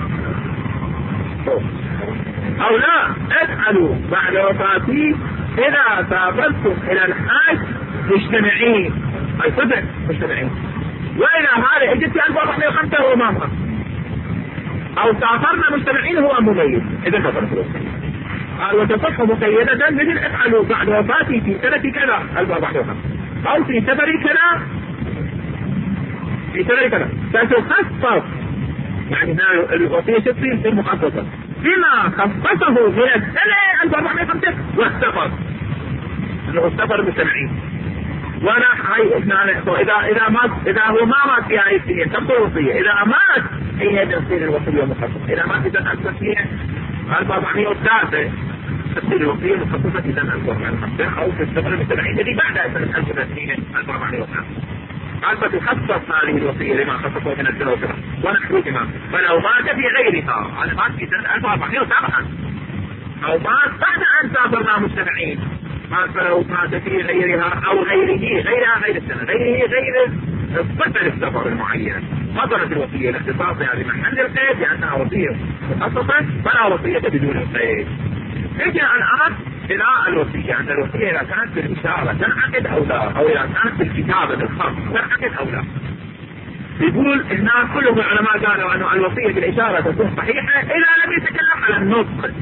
او لا افعلوا بعد وفاتي اذا سافرتم الى الحاج مجتمعين، اي صدق مجتمعين، واذا هذا اجت في 1405 هو ما مات، او سافرنا مجتمعين هو مميز اذا سافرت. قال وتصح مقيدة مثل افعلوا بعد وفاتي في سنة كذا 1405 أو في سفر كذا فتخصص يعني الوصية تصير مخصصة بما خصصه من السنة 1405 والسفر، انه السفر مجتمعين. وانا اذا هو ما مات في هذه السنين تبطل الوصية، اذا مات هي تصير الوصية مخصصة، اذا مات في سنة 1403 تصير الوصية مخصصة في سنة 1405 او في السفر المجتمعين الذي بعد سنة 1405. قال فتخصص هذه الوصية لما خصصه من السنة ونحوهما. فلو مات في غيرها، على مات في سنة 1407 او مات بعد ان سافرنا مجتمعين، فلو مات في غيرها او غيرها غير السنة، غير الصفة السفر المعين، فضلت الوصية لاختصاصها بمحل القيد لانها وصية مخصصة فلا وصية بدون القيد. نجي الآن إلى الوصية، عند الوصية إذا كانت بالإشارة تنعقد أو لا، أو إذا كانت بالكتابة بالخط تنعقد أو لا. يقول الناس كلهم العلماء قالوا أن الوصية بالإشارة تكون صحيحة إذا لم يتكلم على النطق.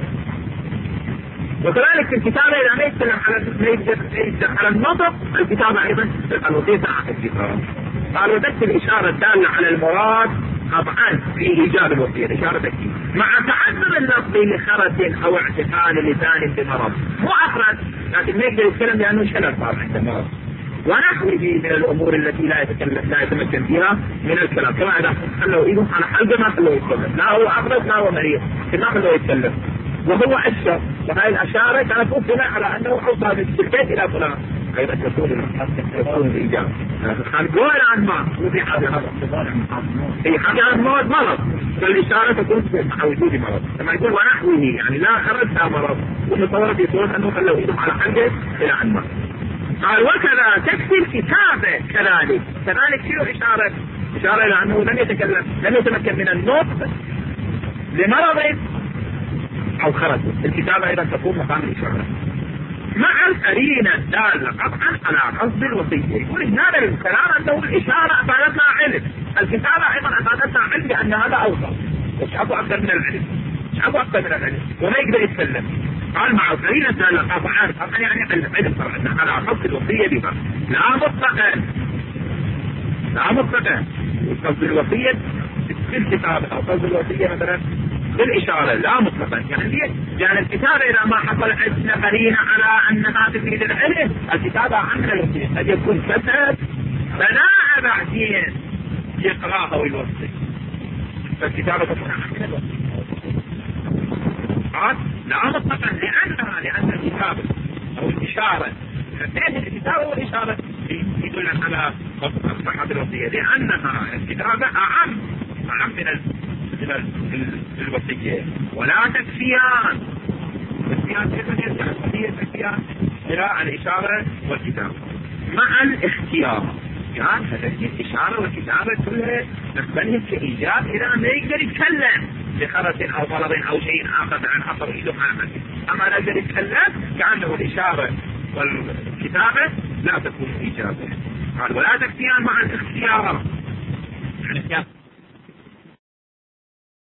وكذلك في الكتابة إذا ما يتكلم على النطق الكتابة أيضا الوصية تنعقد فيها. قالوا ذكر الإشارة الدالة على المراد طبعا في إيجاب الوصية الإشارة تكفي مع تعذر اللفظ لخرس أو اعتقال لسان بمرض، مو أخرس لكن ما يقدر يتكلم لأنه شلل صار عنده مرض، ونحوه من الأمور التي لا يتمكن فيها من الكلام، كما إذا خلوا إيدهم على حلقه ما خلوا يتكلم، لا هو أخرس لا هو مريض ما خلوا يتكلم، وهو أشر، وهذه الأشارة كانت أفضل على أنه أوصى بالبيت إلى فلان أيضا تكون الإجابة. هنقول عن ما وفي حاجة هي حاجة عن موت مرض، فالإشارة تكون مع وجود مرض. لما يقول ونحوه يعني لا خرجها مرض، ومتصور يقول أنه خلوا إيدهم على حلقه إلى عن ما. قال وكذا تكفي الكتابة كذلك شنو إشارة؟ إشارة إلى أنه لم يتمكن من النطق لمرض أو خرج. الكتابة أيضا تكون مقام الإشارة مع القرينة الدالة قطعا على قصد الوصية. يقول هذا الكلام أنه الإشارة أفادتنا علم، الكتابة أيضا أفادتنا علم بأن هذا أوصل، مش أبو أكثر من العلم، وما يقدر يتكلم. قال مع القرينة الدالة قطعا يعني علم طبعا على قصد الوصية بما لا مطلقا قصد الوصية في الكتابة أو قصد الوصية مثلا بالإشارة لا مطلقا. يعني الكتابة إذا ما حصل عندنا قرينة على أنها تفيد العلم، الكتابة عمل الوصية قد يكون كتب بناء بعدين يقرأها ويوصي، فالكتابة تكون عمل الوصية لا مطلقا لأن الكتابة أو الإشارة بين الكتابة والإشارة يدل على صحة الوصية، لأنها الكتابة أعم من الوصية. ولا تكفيان إلى الإشارة والكتابة مع الاختيار. يعني هذه الإشارة والكتابة كلها نقبلهم كإيجاب إذا ما يقدر يتكلم بخرس أو مرض أو شيء آخر عن حصر إيده عامل. أما لا يقدر يتكلم كأنه الإشارة والكتابة لا تكون إيجابية. قال ولا تكفيان مع الاختيار.